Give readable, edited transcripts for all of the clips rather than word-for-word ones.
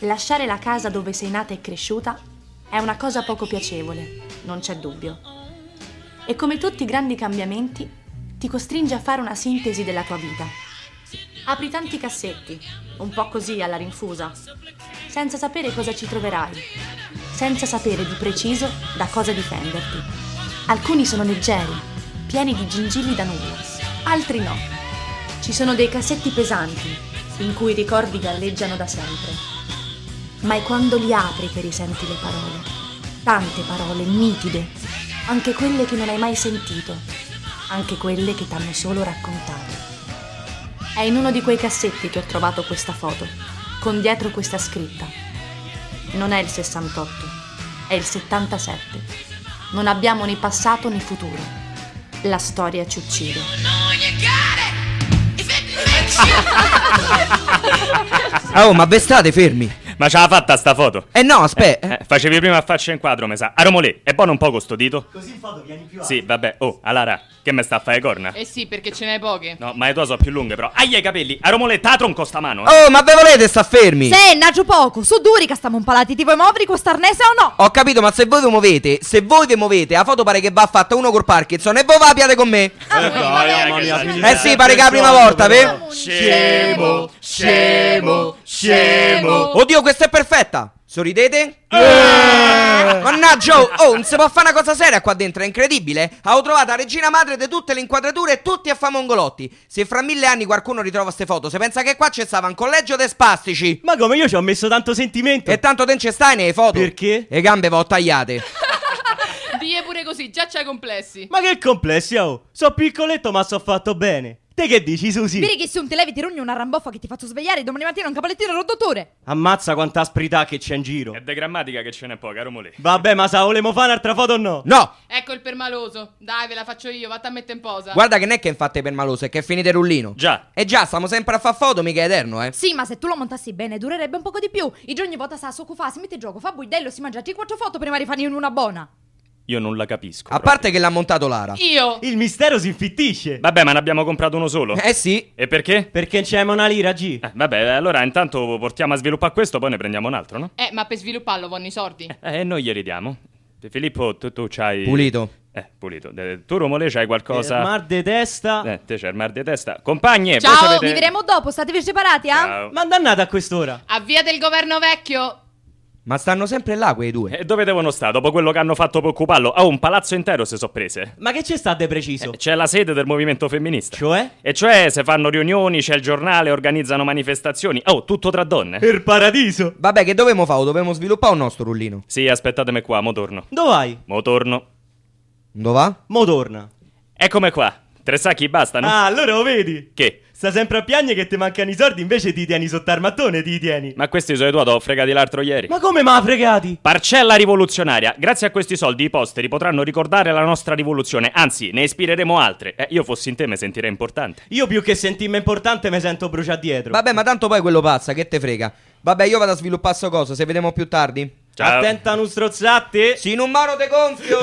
Lasciare la casa dove sei nata e cresciuta è una cosa poco piacevole, non c'è dubbio. E come tutti i grandi cambiamenti, ti costringe a fare una sintesi della tua vita. Apri tanti cassetti, un po' così alla rinfusa, senza sapere cosa ci troverai, senza sapere di preciso da cosa difenderti. Alcuni sono leggeri, pieni di gingilli da nulla, altri no. Ci sono dei cassetti pesanti, in cui i ricordi galleggiano da sempre. Ma è quando li apri che risenti le parole. Tante parole nitide, anche quelle che non hai mai sentito, anche quelle che t'hanno solo raccontato. È in uno di quei cassetti che ho trovato questa foto, con dietro questa scritta. Non è il 68, è il 77. Non abbiamo né passato né futuro. La storia ci uccide. Oh, ma ve state fermi? Ma ce l'ha fatta sta foto? No, aspetta. Facevi prima a faccia in quadro, mi sa. A Romolè, è buono un po' questo dito? Così in foto vieni più Sì, vabbè. Oh, Alara, che me sta a fare corna? Eh sì, perché ce n'hai poche. No, ma le tue sono più lunghe, però. Aia i capelli! A Romolè, te la tronco sta mano, Oh, ma ve volete sta fermi? Se, naggio poco, su duri che stiamo impalati, ti vuoi muovere questa arnese o no? Ho capito, ma se voi vi muovete, la foto pare che va fatta uno col Parkinson e voi va a piade con me. Sì, pare che è la prima volta, ve? Scemo, scemo, scemo. Oddio, questa è perfetta. Sorridete? Mannaggia, oh, non si può fare una cosa seria qua dentro, è incredibile. Ho trovato la regina madre di tutte le inquadrature e tutti a fa mongolotti. Se fra 1000 anni qualcuno ritrova ste foto, se pensa che qua c'è stava un collegio de spastici. Ma come, io ci ho messo tanto sentimento. E tanto te non ci stai nelle foto. Perché? Le gambe va tagliate. Die pure così, già c'hai complessi. Ma che complessi, oh. So piccoletto ma so fatto bene. Te che dici, Susi? Vedi che se un te levi ti rogni una ramboffa che ti faccio svegliare domani mattina un capellettino rottotore. Ammazza quanta asprità che c'è in giro. È de grammatica che ce n'è poca, Romolè. Vabbè, ma sa, volemo fare un'altra foto o no? No. Ecco il permaloso. Dai, ve la faccio io, vatti a mettere in posa. Guarda che non è che infatti per maloso, è che è finito il rullino. Già. E già, stiamo sempre a far foto, mica è eterno, eh. Sì, ma se tu lo montassi bene durerebbe un poco di più. I giorni vota sa, fa, si mette in gioco, fa buidello, si mangia 3-4 foto prima di farne una buona. Io non la capisco. A parte che l'ha montato Lara. Io. Il mistero si infittisce. Vabbè, ma ne abbiamo comprato uno solo. Sì. E perché? Perché c'è una lira, G. Vabbè, allora intanto portiamo a sviluppare questo, poi ne prendiamo un altro, no? Ma per svilupparlo vanno i sordi. E noi glieli diamo. Filippo, tu c'hai... Pulito. Pulito. Tu, Romolè, c'hai qualcosa... Mar de testa. Te c'è il mar di testa. Compagni, Ciao, voi sapete... vi vedremo dopo, statevi separati, eh? Ciao. Ma dannata a quest'ora. Avviate il governo vecchio. Ma stanno sempre là quei due. E dove devono stare dopo quello che hanno fatto per occuparlo? Un palazzo intero si sono prese. Ma che c'è sta de preciso? C'è la sede del movimento femminista. Cioè? E cioè, se fanno riunioni, c'è il giornale, organizzano manifestazioni. Tutto tra donne. Per paradiso. Vabbè, che dovevamo fare? Dovevamo sviluppare un nostro rullino. Sì, aspettatemi qua, mo torno. Dove vai? Mo torno. Dove va? Mo torna. Eccomi qua. 3 sacchi bastano? Ah, allora lo vedi? Che? Sta sempre a piagne che ti mancano i soldi, invece ti tieni sotto al mattone, ti tieni. Ma questi sono i tuoi, t'ho fregati l'altro ieri. Ma come m'ha fregati? Parcella rivoluzionaria. Grazie a questi soldi i posteri potranno ricordare la nostra rivoluzione. Anzi, ne ispireremo altre. Io fossi in te mi sentirei importante. Io più che sentirmi importante mi sento bruciato dietro. Vabbè, ma tanto poi quello pazza, che te frega. Vabbè, io vado a sviluppare sto coso, se vediamo più tardi. Ciao. Attenta a non strozzate. Sì, non mano te gonfio.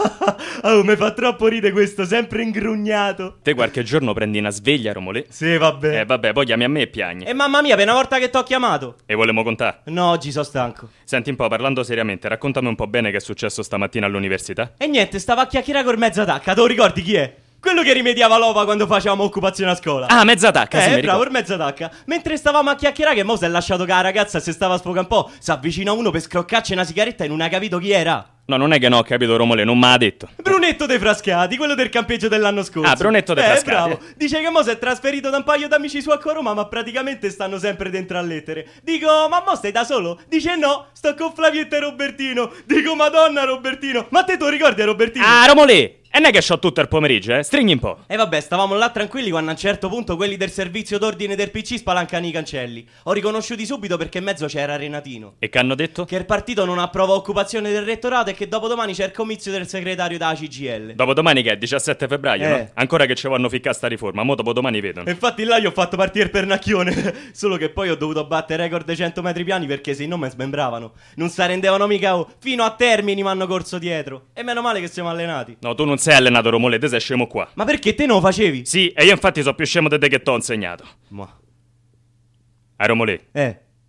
Oh, mi fa troppo ride questo, sempre ingrugnato. Te qualche giorno prendi una sveglia, Romolè. Sì, vabbè. Vabbè, poi chiami a me e piagni. E mamma mia, per una volta che t'ho chiamato. E volemo contare? No, oggi sono stanco. Senti un po', parlando seriamente, raccontami un po' bene che è successo stamattina all'università. E niente, stava a chiacchierare con mezza tacca, te lo ricordi chi è? Quello che rimediava l'ova quando facevamo occupazione a scuola. Ah, mezza tacca, sì, mi bravo, ricordo. il mezza tacca. Mentre stavamo a chiacchierare che mo si è lasciato che la ragazza se stava a sfogare un po', si avvicina uno per scroccarci una sigaretta e non ha capito chi era. No, non è che no, ho capito, Romolè, non me l'ha detto. Brunetto dei Frascati, quello del campeggio dell'anno scorso. Ah, Brunetto dei Frascati. Bravo. Dice che mo si è trasferito da un paio d'amici su a Roma, ma praticamente stanno sempre dentro a lettere. Dico, ma mo stai da solo? Dice no, sto con Flavietta e Robertino. Dico, madonna Robertino. Ma te tu ricordi a Robertino? Ah, Romolè! E non è che c'ho tutto il pomeriggio, Stringi un po'. E vabbè, stavamo là tranquilli quando a un certo punto quelli del servizio d'ordine del PC spalancano i cancelli. Ho riconosciuti subito perché in mezzo c'era Renatino. E che hanno detto? Che il partito non approva occupazione del rettorato e che dopodomani c'è il comizio del segretario della CGIL. Dopodomani che è 17 febbraio, no? Eh. Ancora che ci vanno ficcare sta riforma, mo dopodomani vedono. E infatti là io ho fatto partire il pernacchione. Solo che poi ho dovuto battere record dei 100 metri piani perché se no mi smembravano. Non si rendevano mica fino a Termini mi hanno corso dietro. E meno male che siamo allenati. No, tu non sei allenato, Romolè, te sei scemo qua. Ma perché te non lo facevi? Sì, e io infatti so più scemo di te che t'ho insegnato. Ma. Romolè,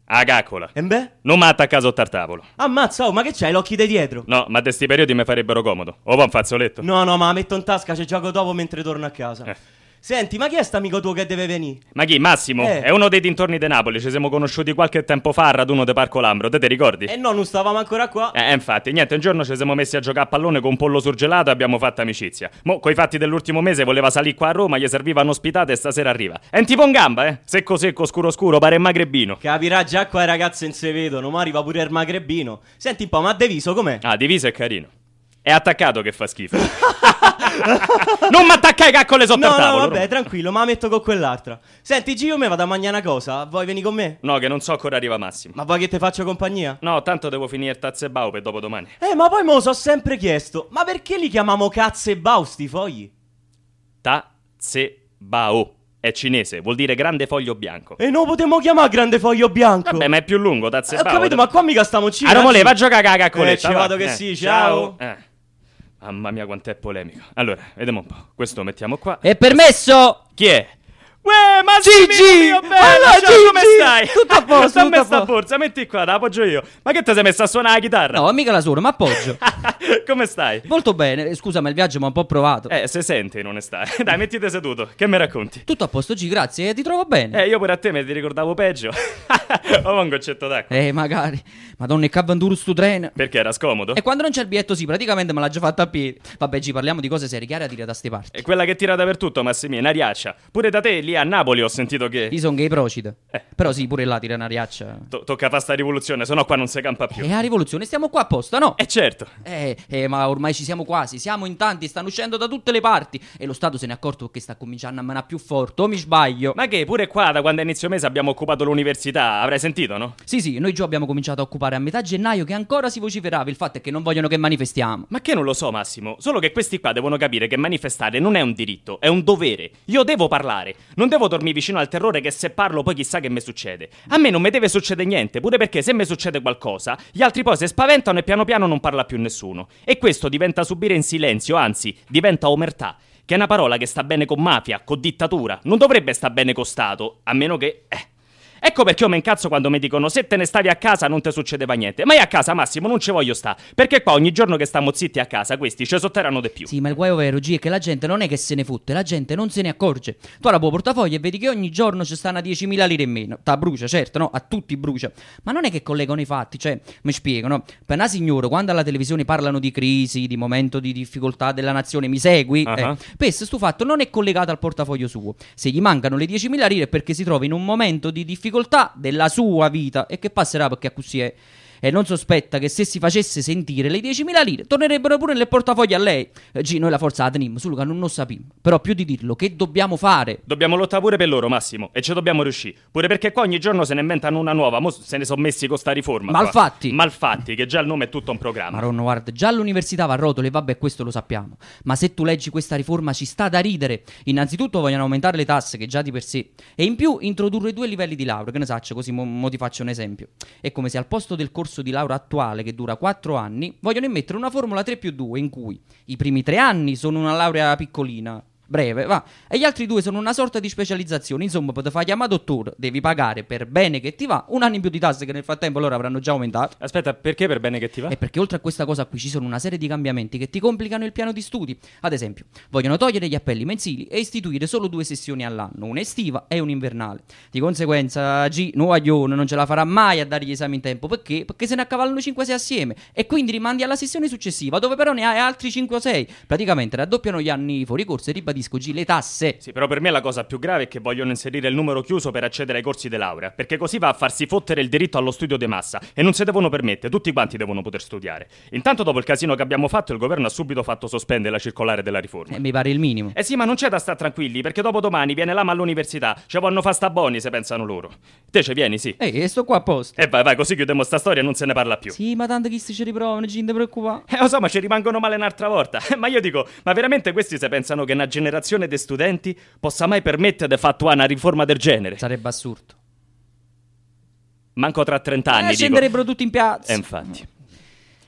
A caccola. E beh? Non mi ha attaccato sotto al tavolo. Ammazza, ma che c'hai, l'occhi di dietro? No, ma de sti periodi mi farebbero comodo. O va un fazzoletto? No, ma la metto in tasca, ci gioco dopo mentre torno a casa. Senti, ma chi è st'amico tuo che deve venire? Ma chi? Massimo? È uno dei dintorni di Napoli. Ci siamo conosciuti qualche tempo fa al raduno di Parco Lambro. Te ricordi? No, non stavamo ancora qua. Infatti, niente, un giorno ci siamo messi a giocare a pallone con un pollo surgelato e abbiamo fatto amicizia. Mo, coi fatti dell'ultimo mese voleva salire qua a Roma, gli serviva un'ospitata e stasera arriva. È un tipo in gamba, secco secco, scuro scuro, pare magrebino. Capirà già qua i ragazzi non si vedono, ma arriva pure il magrebino. Senti un po', ma Deviso com'è? Ah, diviso è carino. È attaccato che fa schifo. Non mi attaccai caccole sotto al tavolo. No, vabbè, tranquillo, ma la metto con quell'altra. Senti, Gio, me vado a mangiare una cosa. Vuoi venire con me? No, che non so ancora arriva Massimo. Ma vuoi che te faccio compagnia? No, tanto devo finire tazze e bau per dopodomani. Ma poi me lo so sempre chiesto. Ma perché li chiamiamo cazze e bau sti fogli? Tazze bau. È cinese, vuol dire grande foglio bianco. E non potremmo chiamare grande foglio bianco? Vabbè, ma è più lungo, tazze e Ho bau. capito, ma qua mica stiamo Ah, non voleva giocare a caccoletta. Ci vado che sì, ciao. Mamma mia, quanto è polemico. Allora, vediamo un po'. Questo lo mettiamo qua. È permesso! Chi è? Uè, Massimino Gigi! mio bello, Allora, ciao, Gigi! come stai? Tutto a posto, Sta a tutto me a sta posto. borsa, metti qua, te la appoggio io. Ma che te sei messa a suonare la chitarra? No, mica la suono, ma appoggio. Come stai? Molto bene, scusa, ma il viaggio mi ha un po' provato. Se sente in onestà. Dai, mettiti seduto, che mi racconti? Tutto a posto, G, grazie, ti trovo bene. Io pure a te mi ti ricordavo peggio. Oh, un goccetto d'acqua. Magari. Madonna, che avventuro sto treno. Perché era scomodo? E quando non c'è il biglietto, sì, praticamente me l'ha già fatta a piedi. Vabbè, G, parliamo di cose serie, chiare a dire da ste parti. È quella che tira dappertutto, Massimino, una riaccia. Pure da te, lì a Napoli, ho sentito che... Io sono gay procida. Però sì, pure là tira una riaccia. Tocca fare sta rivoluzione, sennò qua non si campa più. E la rivoluzione, stiamo qua apposta, no? Certo. Ma ormai ci siamo quasi, siamo in tanti, stanno uscendo da tutte le parti. E lo Stato se ne è accorto che sta cominciando a manare più forte, o mi sbaglio? Ma che, pure qua, da quando è inizio mese abbiamo occupato l'università, avrai sentito, no? Sì, noi già abbiamo cominciato a occupare a metà gennaio che ancora si vociferava, il fatto è che non vogliono che manifestiamo. Ma che non lo so, Massimo, solo che questi qua devono capire che manifestare non è un diritto, è un dovere. Io devo parlare, non devo dormire vicino al terrore che se parlo poi chissà che mi succede. A me non mi deve succedere niente, pure perché se mi succede qualcosa, gli altri poi si spaventano e piano piano non parla più nessuno. E questo diventa subire in silenzio, anzi, diventa omertà, che è una parola che sta bene con mafia, con dittatura, non dovrebbe sta bene con Stato, a meno che... Ecco perché io mi incazzo quando mi dicono se te ne stavi a casa non ti succedeva niente. Ma io a casa, Massimo, non ci voglio sta. Perché qua ogni giorno che stiamo zitti a casa questi ci sotterrano di più. Sì, ma il guaio vero, G, è che la gente non è che se ne fotte, la gente non se ne accorge. Tu alla tuo portafoglio e vedi che ogni giorno ci stanno 10.000 lire in meno. Ta brucia, certo, no? A tutti brucia. Ma non è che collegano i fatti, cioè, mi spiego, no? Per una signora, quando alla televisione parlano di crisi, di momento di difficoltà della nazione, mi segui? Questo sto fatto non è collegato al portafoglio suo. Se gli mancano le 10.000 lire è perché si trova in un momento di difficoltà della sua vita e che passerà perché a così è. E non sospetta che se si facesse sentire le 10.000 lire tornerebbero pure nel portafoglio a lei. Noi la forza la teniamo, solo che non lo sappiamo. Però più di dirlo, che dobbiamo fare? Dobbiamo lottare pure per loro, Massimo, e ci dobbiamo riuscire. Pure perché qua ogni giorno se ne inventano una nuova, mo se ne sono messi con sta riforma. Malfatti. Malfatti, che già il nome è tutto un programma. Maronna, guarda, già all'università va a rotole, vabbè, questo lo sappiamo. Ma se tu leggi questa riforma ci sta da ridere. Innanzitutto vogliono aumentare le tasse, che già di per sé. E in più introdurre 2 livelli di laurea, che ne saccio, così mo ti faccio un esempio. È come se al posto del corso di laurea attuale, che dura 4 anni, vogliono immettere una formula 3+2 in cui i primi 3 anni sono una laurea piccolina, breve, va, e gli altri 2 sono una sorta di specializzazione. Insomma, per te far chiamare dottore devi pagare per bene che ti va 1 anno in più di tasse, che nel frattempo loro avranno già aumentato. Aspetta, perché per bene che ti va? E perché oltre a questa cosa qui ci sono una serie di cambiamenti che ti complicano il piano di studi. Ad esempio, vogliono togliere gli appelli mensili e istituire solo 2 sessioni all'anno, una estiva e un'invernale. Di conseguenza Nuaglione non ce la farà mai a dare gli esami in tempo. Perché? Perché se ne accavallano 5-6 assieme e quindi rimandi alla sessione successiva, dove però ne hai altri 5 o 6. Praticamente raddoppiano gli anni fuori corso e ribadisco G, le tasse. Sì, però per me la cosa più grave è che vogliono inserire il numero chiuso per accedere ai corsi di laurea, perché così va a farsi fottere il diritto allo studio di massa e non si devono permettere, tutti quanti devono poter studiare. Intanto dopo il casino che abbiamo fatto, il governo ha subito fatto sospendere la circolare della riforma. Mi pare il minimo. Sì, ma non c'è da stare tranquilli, perché dopo domani viene l'ama all'università, ci vanno fa sta boni se pensano loro. Te ce vieni, sì. Sto qua a posto. Vai, così chiudiamo sta storia e non se ne parla più. Sì, ma tanto chi ci riprovano, G, non ti preoccupare. Lo so, ma ci rimangono male un'altra volta. Ma io dico, ma veramente questi se pensano che una generazione di studenti possa mai permettere di fattuare una riforma del genere? Sarebbe assurdo. Manco tra 30 anni, dico. Scenderebbero tutti in piazza. Infatti.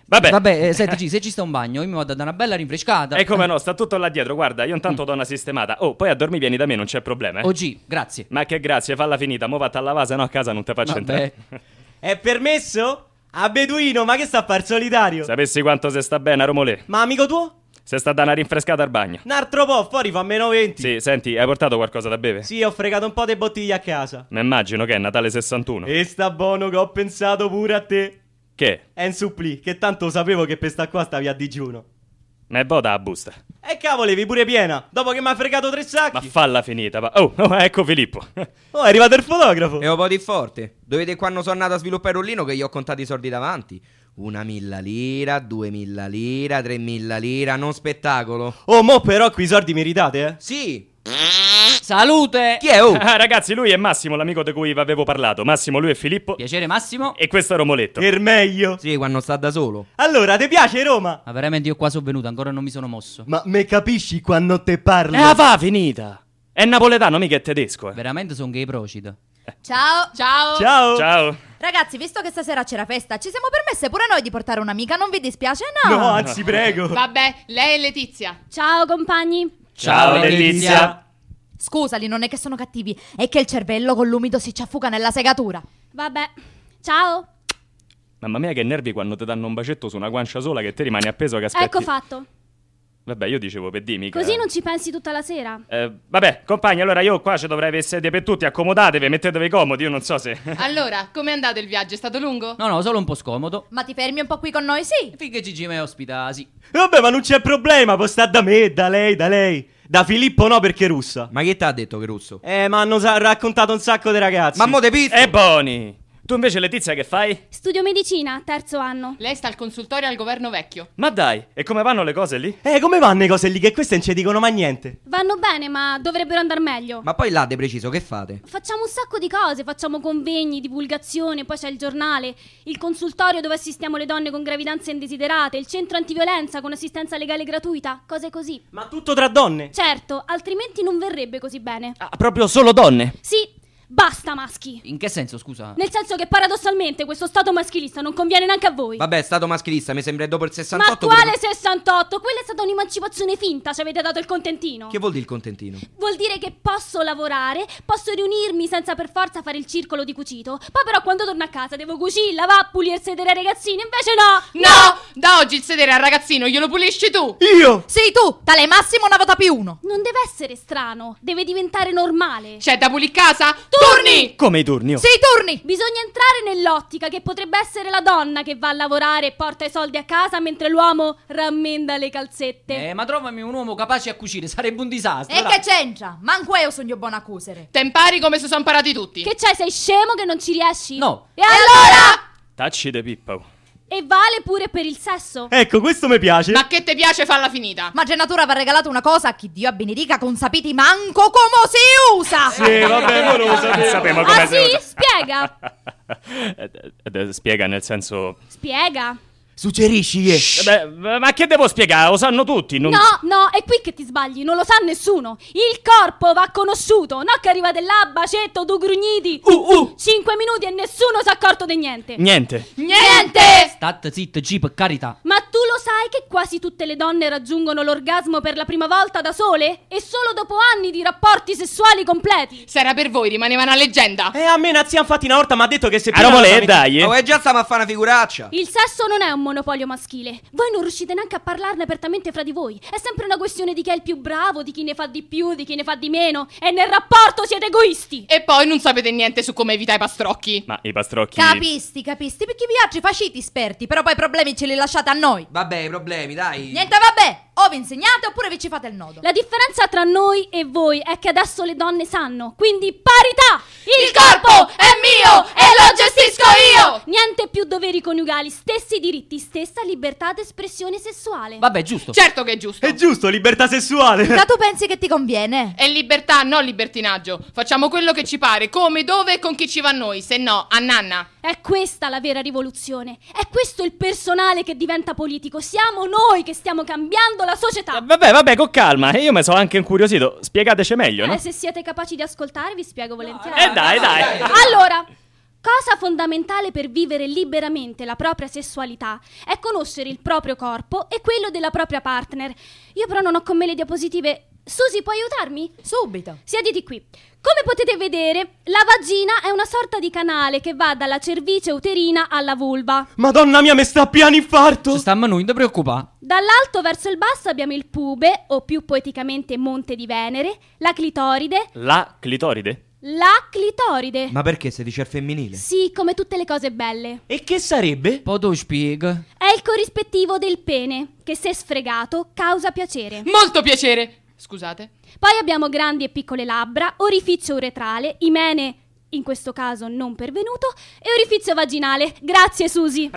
Vabbè. Senti G, se ci sta un bagno, io mi vado a dare una bella rinfrescata. E come no, sta tutto là dietro, guarda, io intanto do una sistemata. Oh, poi a dormire vieni da me, non c'è problema, Oh G, grazie. Ma che grazie, falla finita, mo vatta a lavare, se no a casa non te faccio entrare. È permesso? A Beduino, ma che sta a far solitario? Sapessi quanto se sta bene a Romolè? Ma amico tuo? Se sta da una rinfrescata al bagno. Un altro po', fuori fa meno 20. Sì, senti, hai portato qualcosa da bere? Sì, ho fregato un po' di bottiglie a casa. Ma immagino che è Natale 61. E sta buono che ho pensato pure a te. Che? È un supplì, che tanto sapevo che per sta qua stavi a digiuno. Ma è boda la busta. E cavolevi pure piena, dopo che mi ha fregato 3 sacchi. Ma falla finita, oh, ecco Filippo. Oh, è arrivato il fotografo. E un po' di forte. Dovete quando sono andato a sviluppare il rullino che gli ho contato i soldi davanti. 1.000 lira, 2.000 lira, 3.000 lira, non spettacolo. Oh, mo però qui i soldi mi ridate, eh? Sì. Salute! Chi è? Oh? Ah, ragazzi, lui è Massimo, l'amico di cui vi avevo parlato. Massimo, lui è Filippo. Piacere Massimo. E questo è Romoletto. Per meglio. Sì, quando sta da solo. Allora, ti piace Roma? Ma veramente io qua sono venuto, ancora non mi sono mosso. Ma me capisci quando te parlo? Va, finita. È napoletano, mica è tedesco. Veramente sono gay procida. Ciao. Ciao. Ciao. Ciao. Ragazzi, visto che stasera c'era festa, ci siamo permesse pure noi di portare un'amica, non vi dispiace? No. No, anzi, prego. Vabbè, lei è Letizia. Ciao compagni. Ciao, Letizia. Scusali, non è che sono cattivi, è che il cervello con l'umido si ciaffuca nella segatura. Vabbè. Ciao. Mamma mia che nervi quando ti danno un bacetto su una guancia sola che te rimani appeso che aspetti. Ecco fatto. Vabbè, io dicevo per dimmi che... Così non ci pensi tutta la sera. Vabbè, compagni, allora io qua ci dovrei avere sedie per tutti, accomodatevi, mettetevi comodi, io non so se... Allora, com'è andato il viaggio? È stato lungo? No, solo un po' scomodo. Ma ti fermi un po' qui con noi, sì? Finché Gigi mi ospita, sì. Vabbè, ma non c'è problema, può stare da me, da lei. Da Filippo no, perché è russa. Ma chi t'ha detto che è russo? Ma hanno raccontato un sacco di ragazzi. Ma mo te pizzo! E Boni! Tu invece Letizia che fai? Studio medicina, 3° anno. Lei sta al consultorio al governo vecchio. Ma dai, e come vanno le cose lì? Come vanno le cose lì? Che queste non ci dicono mai niente. Vanno bene, ma dovrebbero andare meglio. Ma poi là, de preciso, che fate? Facciamo un sacco di cose, facciamo convegni, divulgazione, poi c'è il giornale, il consultorio dove assistiamo le donne con gravidanze indesiderate, il centro antiviolenza con assistenza legale gratuita, cose così. Ma tutto tra donne? Certo, altrimenti non verrebbe così bene. Ah, proprio solo donne? Sì, basta maschi. In che senso, scusa? Nel senso che paradossalmente questo stato maschilista non conviene neanche a voi. Vabbè, stato maschilista, mi sembra dopo il Ma 68. quale 68? Quella è stata un'emancipazione finta, ci avete dato il contentino. Che vuol dire il contentino? Vuol dire che posso lavorare, posso riunirmi senza per forza fare il circolo di cucito. Poi però quando torno a casa devo cucire, lavare, pulire il sedere ai ragazzini. Invece no! No! Da oggi il sedere al ragazzino glielo pulisci tu! Io? Sì, tu, tale Massimo una vota più 1. Non deve essere strano, deve diventare normale. C'è da pulire casa? Turni! Come i turni? Oh. Sì, turni. Bisogna entrare nell'ottica che potrebbe essere la donna che va a lavorare e porta i soldi a casa mentre l'uomo rammenda le calzette. Ma trovami un uomo capace a cucire, sarebbe un disastro. E dai. che c'entra? Manco io sogno buona accusere. Te impari come si sono imparati tutti. Che c'è, sei scemo che non ci riesci? No. E allora? Tacci de pippa. E vale pure per il sesso? Ecco, questo mi piace. Ma che te piace falla finita? Ma Genatura va regalato una cosa a chi Dio benedica con sapiti manco come si usa. Sì, vabbè, non lo sapevo. Sappiamo come Ah sì? Spiega. Spiega nel senso... Spiega. Suggerisci, Beh, ma che devo spiegare? Lo sanno tutti. Non... No, è qui che ti sbagli, non lo sa nessuno. Il corpo va conosciuto, no che arrivate là, bacetto, tu grugniti. 5 minuti e nessuno si è accorto di niente. Niente. Niente! State zitta, G, per carità. Ma tu lo sai che quasi tutte le donne raggiungono l'orgasmo per la prima volta da sole? E solo dopo anni di rapporti sessuali completi. Se era per voi rimaneva una leggenda. A me Nazia infatti una volta mi ha detto che se A Romolè, dai. Oh, già stiamo a fare una figuraccia. Il sesso non è un monopolio maschile. Voi non riuscite neanche a parlarne apertamente fra di voi. È sempre una questione di chi è il più bravo, di chi ne fa di più, di chi ne fa di meno. E nel rapporto siete egoisti. E poi non sapete niente su come evitare i pastrocchi. Ma i pastrocchi... Capisti, perché viaggi faciti esperti, però poi i problemi ce li lasciate a noi. Vabbè, i problemi, dai. Niente, vabbè, o vi insegnate oppure vi ci fate il nodo. La differenza tra noi e voi è che adesso le donne sanno. Quindi parità! Il corpo è mio e lo gestisco io! Niente più doveri coniugali, stessi diritti, stessa libertà d'espressione sessuale. Vabbè, giusto. Certo che è giusto. È giusto, libertà sessuale. Ma tu pensi che ti conviene? È libertà, non libertinaggio. Facciamo quello che ci pare, come, dove e con chi ci va a noi. Se no, a nanna. È questa la vera rivoluzione. È questo il personale che diventa politico. Siamo noi che stiamo cambiando la società. Vabbè, con calma. Io mi sono anche incuriosito. Spiegateci meglio, no? Se siete capaci di ascoltare vi spiego volentieri. Dai. Allora, Cosa fondamentale per vivere liberamente la propria sessualità è conoscere il proprio corpo e quello della propria partner. Io però non ho con me le diapositive. Susi, puoi aiutarmi? Subito. Siediti qui. Come potete vedere, la vagina è una sorta di canale che va dalla cervice uterina alla vulva. Madonna mia, mi sta piano infarto! Se stiamo noi, non ti preoccupare. Dall'alto verso il basso abbiamo il pube, o più poeticamente Monte di Venere, la clitoride. La clitoride? La clitoride. Ma perché si dice al femminile? Sì, come tutte le cose belle. E che sarebbe? Poi tu spiega. È il corrispettivo del pene, che se sfregato causa piacere. Molto piacere. Scusate. Poi abbiamo grandi e piccole labbra, orifizio uretrale, imene, in questo caso non pervenuto, e orifizio vaginale. Grazie, Susi.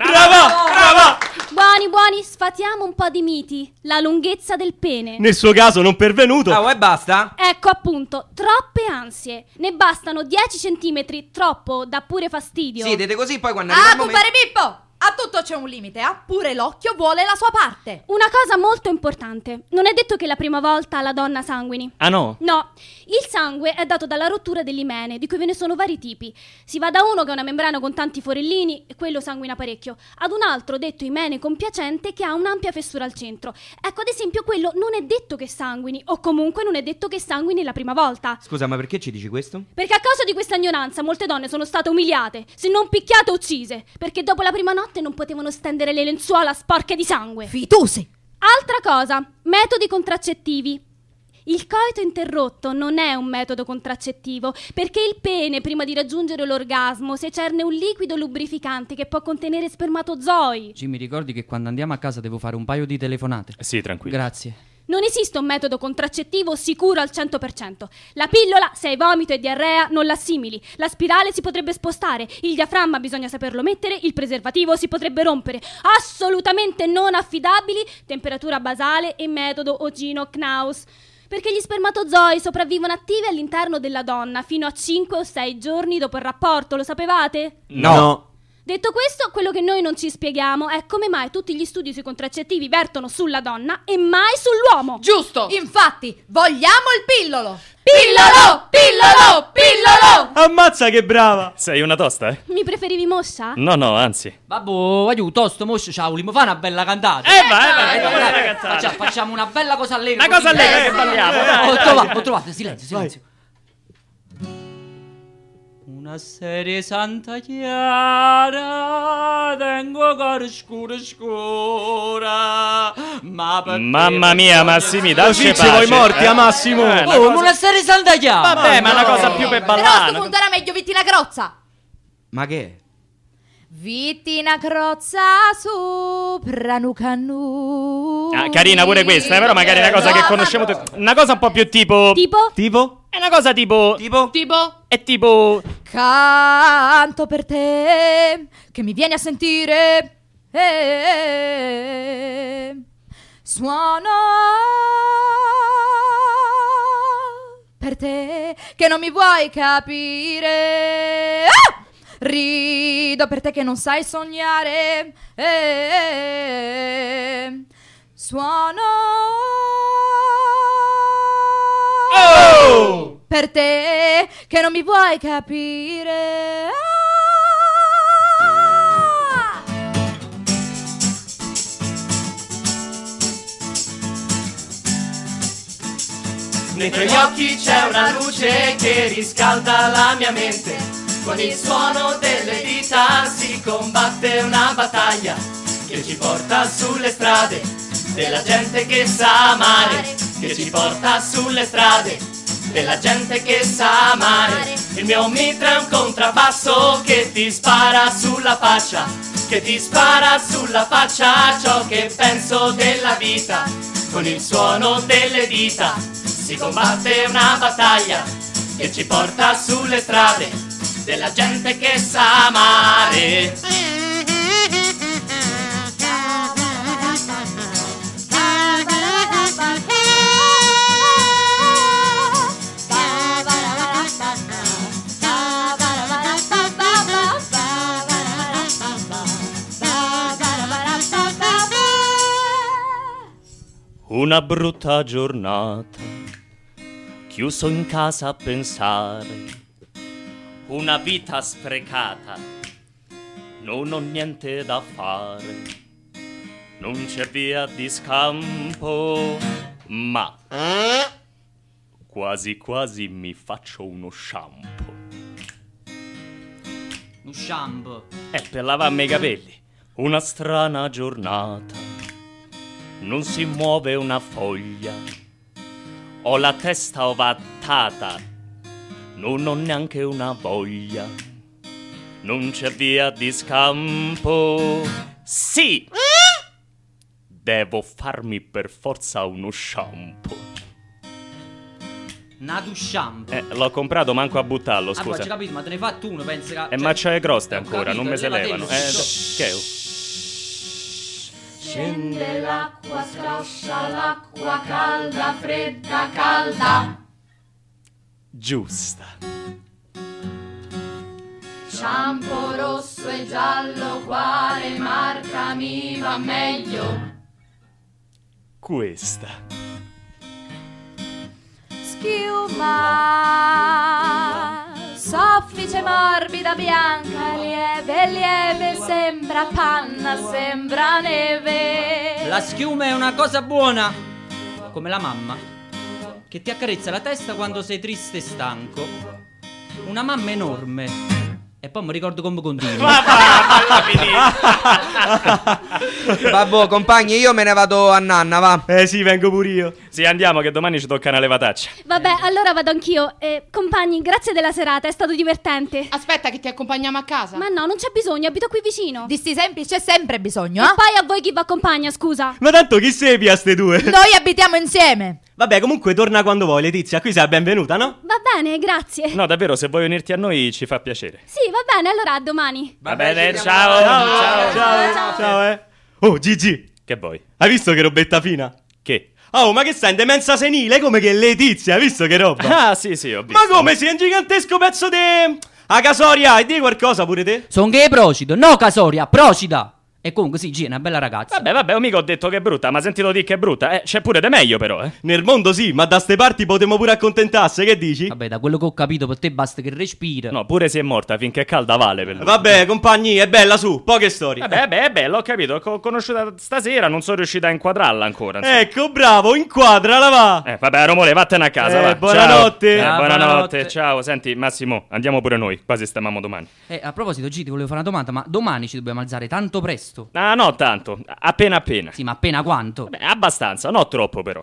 Brava! Buoni, sfatiamo un po' di miti. La lunghezza del pene. Nel suo caso non pervenuto. Ah, e basta? Ecco appunto, troppe ansie. Ne bastano 10 centimetri, troppo, dà pure fastidio. Sì, dite così, poi quando arriva il momento... compare Pippo! A tutto c'è un limite, pure l'occhio vuole la sua parte. Una cosa molto importante. Non è detto che la prima volta la donna sanguini. Ah no? No, il sangue è dato dalla rottura dell'imene, di cui ve ne sono vari tipi. Si va da uno che ha una membrana con tanti forellini, e quello sanguina parecchio, ad un altro detto imene compiacente che ha un'ampia fessura al centro. Ecco, ad esempio, quello non è detto che sanguini, o comunque non è detto che sanguini la prima volta. Scusa, ma perché ci dici questo? Perché a causa di questa ignoranza molte donne sono state umiliate, se non picchiate o uccise, perché dopo la prima notte non potevano stendere le lenzuola sporche di sangue. Fitusi. Altra cosa, metodi contraccettivi. Il coito interrotto non è un metodo contraccettivo, perché il pene, prima di raggiungere l'orgasmo, secerne un liquido lubrificante che può contenere spermatozoi. Ci mi ricordi che quando andiamo a casa devo fare un paio di telefonate. Sì, tranquillo. Grazie. Non esiste un metodo contraccettivo sicuro al 100%. La pillola, se hai vomito e diarrea, non l'assimili. La spirale si potrebbe spostare. Il diaframma bisogna saperlo mettere. Il preservativo si potrebbe rompere. Assolutamente non affidabili. Temperatura basale e metodo Ogino-Knaus. Perché gli spermatozoi sopravvivono attivi all'interno della donna fino a 5 o 6 giorni dopo il rapporto. Lo sapevate? No. Detto questo, quello che noi non ci spieghiamo è come mai tutti gli studi sui contraccettivi vertono sulla donna e mai sull'uomo. Giusto. Infatti, vogliamo il pillolo. Pillolo, pillolo, pillolo. Ammazza che brava! Sei una tosta, eh? Mi preferivi moscia? No, anzi. Babbo, aiuto, sto moscio, ciao, vogliamo fare una bella cantata. vai. Facciamo una bella cosa allegro. Una cosa allegra che balliamo, dai. Ho trovato, silenzio. Una serie santa chiara, tengo cuore scura, ma perché... Mamma mia, Massimi, dacci Così ci vuoi morti, a Massimo. una serie santa chiara. Vabbè, ma è una cosa più per Però a ballare. sto punto era meglio Vittina Crozza. Ma che è? Vittina Crozza sopra nucanu. Ah, carina pure questa, però magari è una cosa che conosciamo tutti. Una cosa un po' più tipo... Tipo? È una cosa tipo... Tipo? È tipo... Canto per te, che mi vieni a sentire. Suono per te, che non mi vuoi capire. Rido per te che non sai sognare. Suono per te che non mi vuoi capire. Nei tuoi occhi c'è una luce che riscalda la mia mente. Con il suono delle dita si combatte una battaglia che ci porta sulle strade della gente che sa amare, che ci porta sulle strade della gente che sa amare. Il mio mitra è un contrabbasso che ti spara sulla faccia, che ti spara sulla faccia ciò che penso della vita. Con il suono delle dita si combatte una battaglia che ci porta sulle strade della gente che sa amare. Una brutta giornata, chiuso in casa a pensare. una vita sprecata. Non ho niente da fare, non c'è via di scampo, ma quasi quasi mi faccio uno shampoo. Un shampoo. Per lavarmi i capelli. Una strana giornata, non si muove una foglia, ho la testa ovattata, non ho neanche una voglia, non c'è via di scampo. Sì! Devo farmi per forza uno shampoo. Natu shampoo. L'ho comprato, manco a buttarlo, Ah, poi scusa. ci capito, ma te ne fa tu uno, pensi che... Ma c'ho le croste ho ancora, capito, non me se levatelo. levano. Che? Scende l'acqua, scroscia l'acqua calda, fredda, calda. Giusta. Shampoo rosso e giallo, quale marca mi va meglio? Questa. Schiuma soffice, morbida, bianca, lieve, lieve, sembra panna, sembra neve. La schiuma è una cosa buona, come la mamma, che ti accarezza la testa quando sei triste e stanco. Una mamma enorme. E poi mi ricordo come continua. Vabbè, compagni, io me ne vado a nanna, va. Sì, vengo pure io. Sì, andiamo che domani ci tocca una levataccia. Vabbè, allora vado anch'io. Compagni, grazie della serata, è stato divertente. Aspetta che ti accompagniamo a casa. Ma no, non c'è bisogno, abito qui vicino. Di sti esempi c'è sempre bisogno, E eh? poi a voi chi vi accompagna, scusa? Ma tanto chi sepia ste due? Noi abitiamo insieme. Vabbè, comunque torna quando vuoi, Letizia. Qui sei la benvenuta, no? Va bene, grazie. No, davvero, se vuoi unirti a noi ci fa piacere. Sì, va bene, allora a domani. Va bene, ci ciao. Ciao. Oh, Gigi, Che vuoi? hai visto che robetta fina? Che? Oh, ma che stai in demenza senile? Come che Letizia, hai visto che roba? Ah, sì, ho visto. Ma come sei un gigantesco pezzo di... A Casoria, e di qualcosa pure te? Son che Procida, no Casoria, Procida. E comunque sì, G è una bella ragazza. Vabbè, mica ho detto che è brutta, ma sentito dire che è brutta. C'è pure de meglio però, Nel mondo sì, ma da ste parti potremmo pure accontentarsi, che dici? Vabbè, da quello che ho capito per te basta che respira. No, pure se è morta, finché è calda vale per lui. Vabbè, compagni, è bella su, poche storie. Vabbè, è bello, ho capito. L'ho conosciuta stasera, non sono riuscita a inquadrarla ancora. insomma. Ecco, bravo, inquadrala va. Vabbè, Romole, vattene a casa, va. Buonanotte. Ciao. Buonanotte. Buonanotte, ciao. Senti, Massimo, andiamo pure noi, quasi stiamo domani. A proposito, G, ti volevo fare una domanda, ma domani ci dobbiamo alzare tanto presto? Ah, no, tanto. Appena. Sì, ma appena quanto? Beh, abbastanza, no troppo però.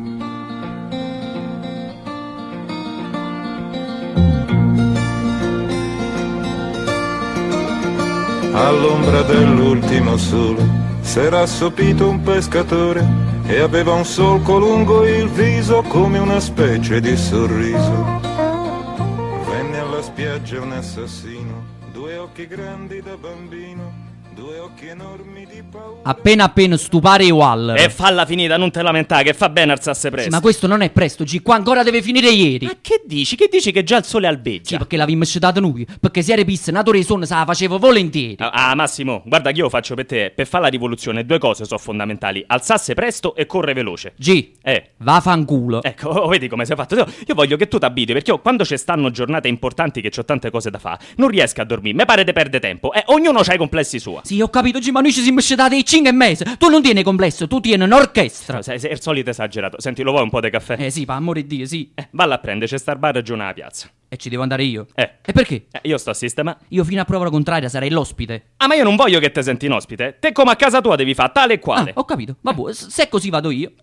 All'ombra dell'ultimo sole s'era assopito un pescatore e aveva un solco lungo il viso come una specie di sorriso. Venne alla spiaggia un assassino, due occhi grandi da bambino, due occhi enormi di paura. Appena stupare i Waller. E falla finita, non te lamentare, che fa bene alzarsi presto. Sì, ma questo non è presto, G, qua ancora deve finire ieri. Ma che dici? Che dici che già il sole albeggia? Sì, perché l'avevamo scedato noi, perché se era pista natura di sonno se la facevo volentieri. Ah, Massimo, guarda che io lo faccio per te. Per fare la rivoluzione due cose sono fondamentali: alzarsi presto e correre veloce. G, Eh. va a fanculo. Ecco, vedi come sei fatto. Io voglio che tu t'abiti, perché io quando ci stanno giornate importanti che c'ho tante cose da fare, non riesco a dormire, mi pare di perde tempo. Ognuno c'ha i complessi sua. Sì, ho capito, G, ma noi ci siamo scedati i 5 mesi. Tu non tieni complesso, tu tieni un'orchestra. Sei il solito esagerato. Senti, lo vuoi un po' di caffè? Sì, per amore di Dio, sì. Valla a prendere, c'è sta il bar giù nella piazza. E ci devo andare io. E perché? Io sto a sistema. Io fino a prova contraria sarei l'ospite. Ah, ma io non voglio che te senti in ospite. Te come a casa tua devi fare tale e quale. Ho capito, vabbè, se così vado io.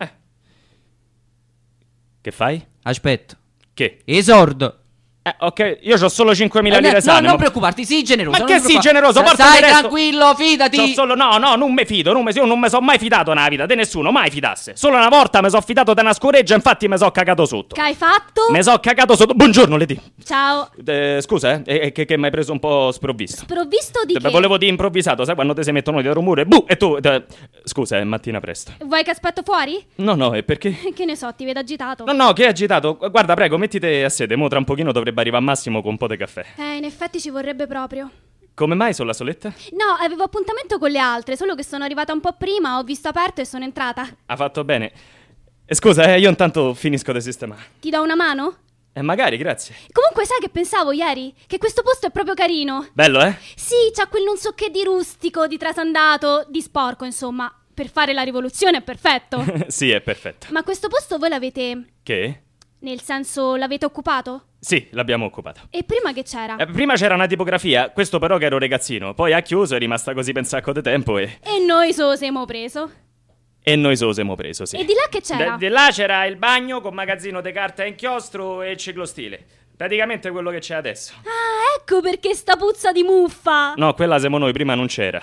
Che fai? Aspetta. Che? Esordo. Ok, io ho solo 5.000 lire No, sane. non preoccuparti, sii generoso. Ma non che sii preoccuparti. generoso? Porta Stai il resto. tranquillo, fidati. C'ho solo, no, non mi fido, io non mi sono mai fidato nella vita, di nessuno, mai fidasse. Solo una volta mi sono fidato di una scoreggia, infatti mi sono cagato sotto. Che hai fatto? Mi sono cagato sotto. Buongiorno, Leti. Ciao. Scusa, che mi hai preso un po' sprovvisto. Sprovvisto di che? Volevo dire improvvisato, sai quando te si mettono di rumore? E tu. Scusa, è mattina presto. Vuoi che aspetto fuori? No, e perché? Che ne so, ti vedo agitato. No, che è agitato. Guarda, prego, mettiti a sede. Mo tra un pochino dovrebbe arrivare Massimo con un po' di caffè. In effetti ci vorrebbe proprio. Come mai sono la soletta? No, avevo appuntamento con le altre, solo che sono arrivata un po' prima, ho visto aperto e sono entrata. Ha fatto bene. Scusa, io intanto finisco di sistemare. Ti do una mano? Magari, grazie. Comunque sai che pensavo ieri? Che questo posto è proprio carino. Bello, eh? Sì, c'ha quel non so che di rustico, di trasandato, di sporco, insomma. Per fare la rivoluzione è perfetto. Sì, è perfetto. Ma questo posto voi l'avete... Che? Nel senso, l'avete occupato? Sì, l'abbiamo occupato. E prima che c'era? Prima c'era una tipografia, questo però che ero ragazzino. Poi ha chiuso, è rimasta così per un sacco di tempo e... E noi so siamo preso. E noi so siamo preso, sì. E di là che c'era? Di là c'era il bagno con magazzino di carta a inchiostro e ciclostile. Praticamente quello che c'è adesso. Ah, ecco perché sta puzza di muffa. No, quella siamo noi, prima non c'era.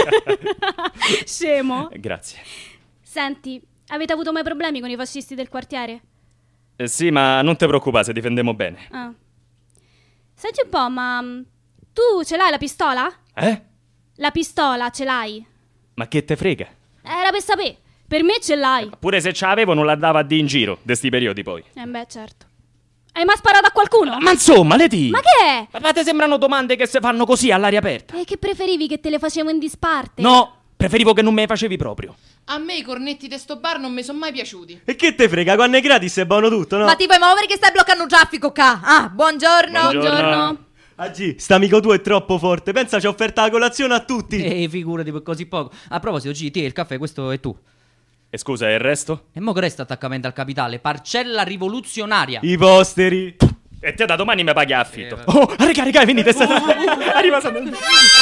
Scemo. Grazie. Senti, avete avuto mai problemi con i fascisti del quartiere? Sì, ma non ti preoccupare, se difendiamo bene. Ah. Senti un po', ma tu ce l'hai la pistola? Eh? La pistola ce l'hai? Ma che te frega? Era per sapere. Per me ce l'hai. Pure se ce l'avevo non l'andava a di in giro, de sti periodi poi. Beh, certo. Hai mai sparato a qualcuno? Ma insomma, Leti! Ma che è? Ma te sembrano domande che si fanno così all'aria aperta? E che preferivi che te le facevo in disparte? No, preferivo che non me le facevi proprio. A me i cornetti di sto bar non mi sono mai piaciuti. E che te frega, quando è gratis è buono tutto, no? Ma ti puoi muovere che stai bloccando un traffico qua? Ah, buongiorno. Buongiorno. Agì, st'amico tuo è troppo forte. Pensa ci ha offerto la colazione a tutti. Figurati per così poco. A proposito, G, ti il caffè, questo è tu. E scusa, e il resto? E mo che resta attaccamento al capitale? Parcella rivoluzionaria. I posteri. E te da domani mi paghi affitto. Oh, raga, venite, arriva Sandro.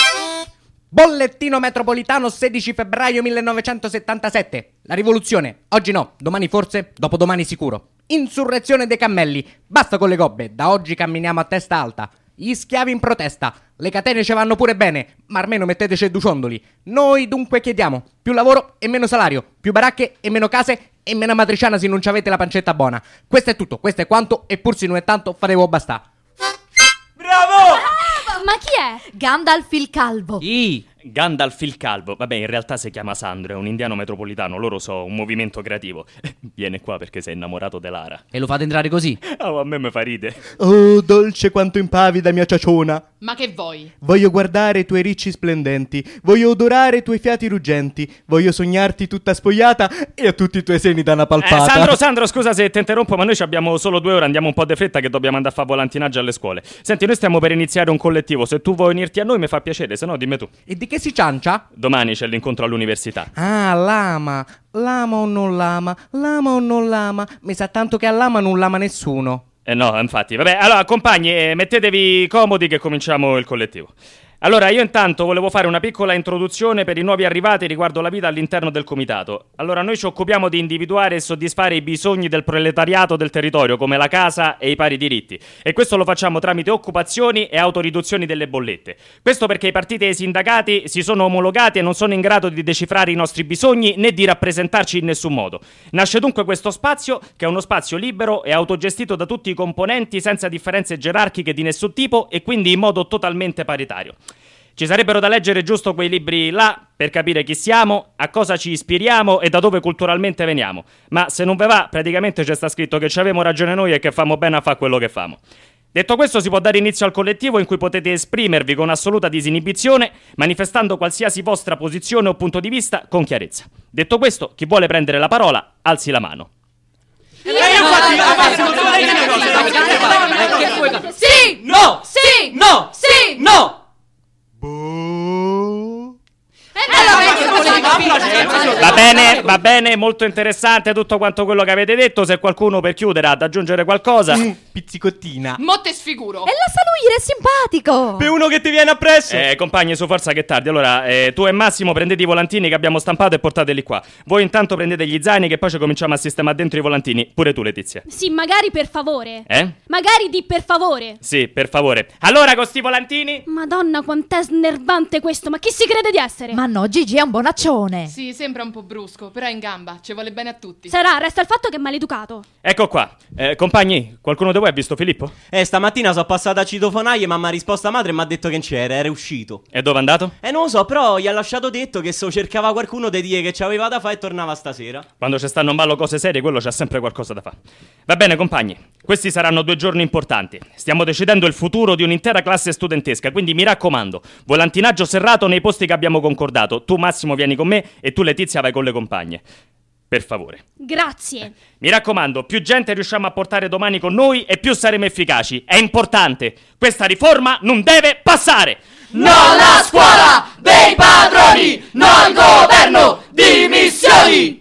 Bollettino metropolitano 16 febbraio 1977. La rivoluzione. Oggi no, domani forse, dopodomani sicuro. Insurrezione dei cammelli. Basta con le gobbe, da oggi camminiamo a testa alta. Gli schiavi in protesta. Le catene ci vanno pure bene, ma almeno metteteci due ciondoli. Noi dunque chiediamo più lavoro e meno salario, più baracche e meno case e meno matriciana se non ci avete la pancetta buona. Questo è tutto, questo è quanto, e pur se non è tanto fatevo bastà. Bravo! Ma chi è? Gandalf il calvo. Gandalf il calvo. Vabbè, in realtà si chiama Sandro, è un indiano metropolitano, loro so, un movimento creativo. Viene qua perché sei innamorato dell'Ara. E lo fate entrare così? Oh, a me mi fa ride. Oh, dolce quanto impavida mia ciaciona. Ma che vuoi? Voglio guardare i tuoi ricci splendenti, voglio odorare i tuoi fiati ruggenti, voglio sognarti tutta spogliata e a tutti i tuoi seni da una palpata. Sandro, scusa se ti interrompo, ma noi abbiamo solo 2 ore, andiamo un po' di fretta che dobbiamo andare a fare volantinaggio alle scuole. Senti, noi stiamo per iniziare un collettivo, se tu vuoi unirti a noi mi fa piacere, se no dimmi tu. E di che si ciancia? Domani c'è l'incontro all'università. Ah, lama. Lama o non lama? Lama o non lama? Mi sa tanto che a lama non lama nessuno. No, infatti. Vabbè, allora, compagni, mettetevi comodi che cominciamo il collettivo. Allora, io intanto volevo fare una piccola introduzione per i nuovi arrivati riguardo la vita all'interno del comitato. Allora, noi ci occupiamo di individuare e soddisfare i bisogni del proletariato del territorio, come la casa e i pari diritti. E questo lo facciamo tramite occupazioni e autoriduzioni delle bollette. Questo perché i partiti e i sindacati si sono omologati e non sono in grado di decifrare i nostri bisogni né di rappresentarci in nessun modo. Nasce dunque questo spazio, che è uno spazio libero e autogestito da tutti i componenti senza differenze gerarchiche di nessun tipo e quindi in modo totalmente paritario. Ci sarebbero da leggere giusto quei libri là per capire chi siamo, a cosa ci ispiriamo e da dove culturalmente veniamo. Ma se non ve va, praticamente c'è sta scritto che ci avevamo ragione noi e che famo bene a fare quello che famo. Detto questo, si può dare inizio al collettivo in cui potete esprimervi con assoluta disinibizione, manifestando qualsiasi vostra posizione o punto di vista con chiarezza. Detto questo, chi vuole prendere la parola, alzi la mano. Sì! No! Sì! No! Sì! No! Va bene, molto interessante tutto quanto quello che avete detto. Se qualcuno per chiudere ha da aggiungere qualcosa, pizzicottina. Mo te sfiguro. E lascia lui, è simpatico. Per uno che ti viene appresso. Compagni, su forza che è tardi. Allora, tu e Massimo prendete i volantini che abbiamo stampato e portateli qua. Voi intanto prendete gli zaini che poi ci cominciamo a sistemare dentro i volantini. Pure tu, Letizia. Sì, magari per favore. Magari di per favore. Sì, per favore. Allora, con sti volantini. Madonna, quant'è snervante questo. Ma chi si crede di essere? Ma no, Gigi è un bonaccione. Sì, sembra un po' brusco, però è in gamba, ci vuole bene a tutti. Sarà, resta il fatto che è maleducato. Ecco qua. Compagni, qualcuno di voi ha visto Filippo? Stamattina sono passata a citofonaie, ma mi ha risposto madre e mi ha detto che non c'era, era uscito. E dove è andato? Non lo so, però gli ha lasciato detto che se cercava qualcuno di dire che c'aveva da fare e tornava stasera. Quando ci stanno in ballo cose serie, quello c'ha sempre qualcosa da fare. Va bene, compagni, questi saranno 2 giorni importanti. Stiamo decidendo il futuro di un'intera classe studentesca, quindi mi raccomando, volantinaggio serrato nei posti che abbiamo concordato. Tu, Massimo, vieni con me e tu, Letizia, vai con le compagne. Per favore. Grazie. Mi raccomando, più gente riusciamo a portare domani con noi e più saremo efficaci. È importante. Questa riforma non deve passare. No alla scuola dei padroni, no al governo, dimissioni!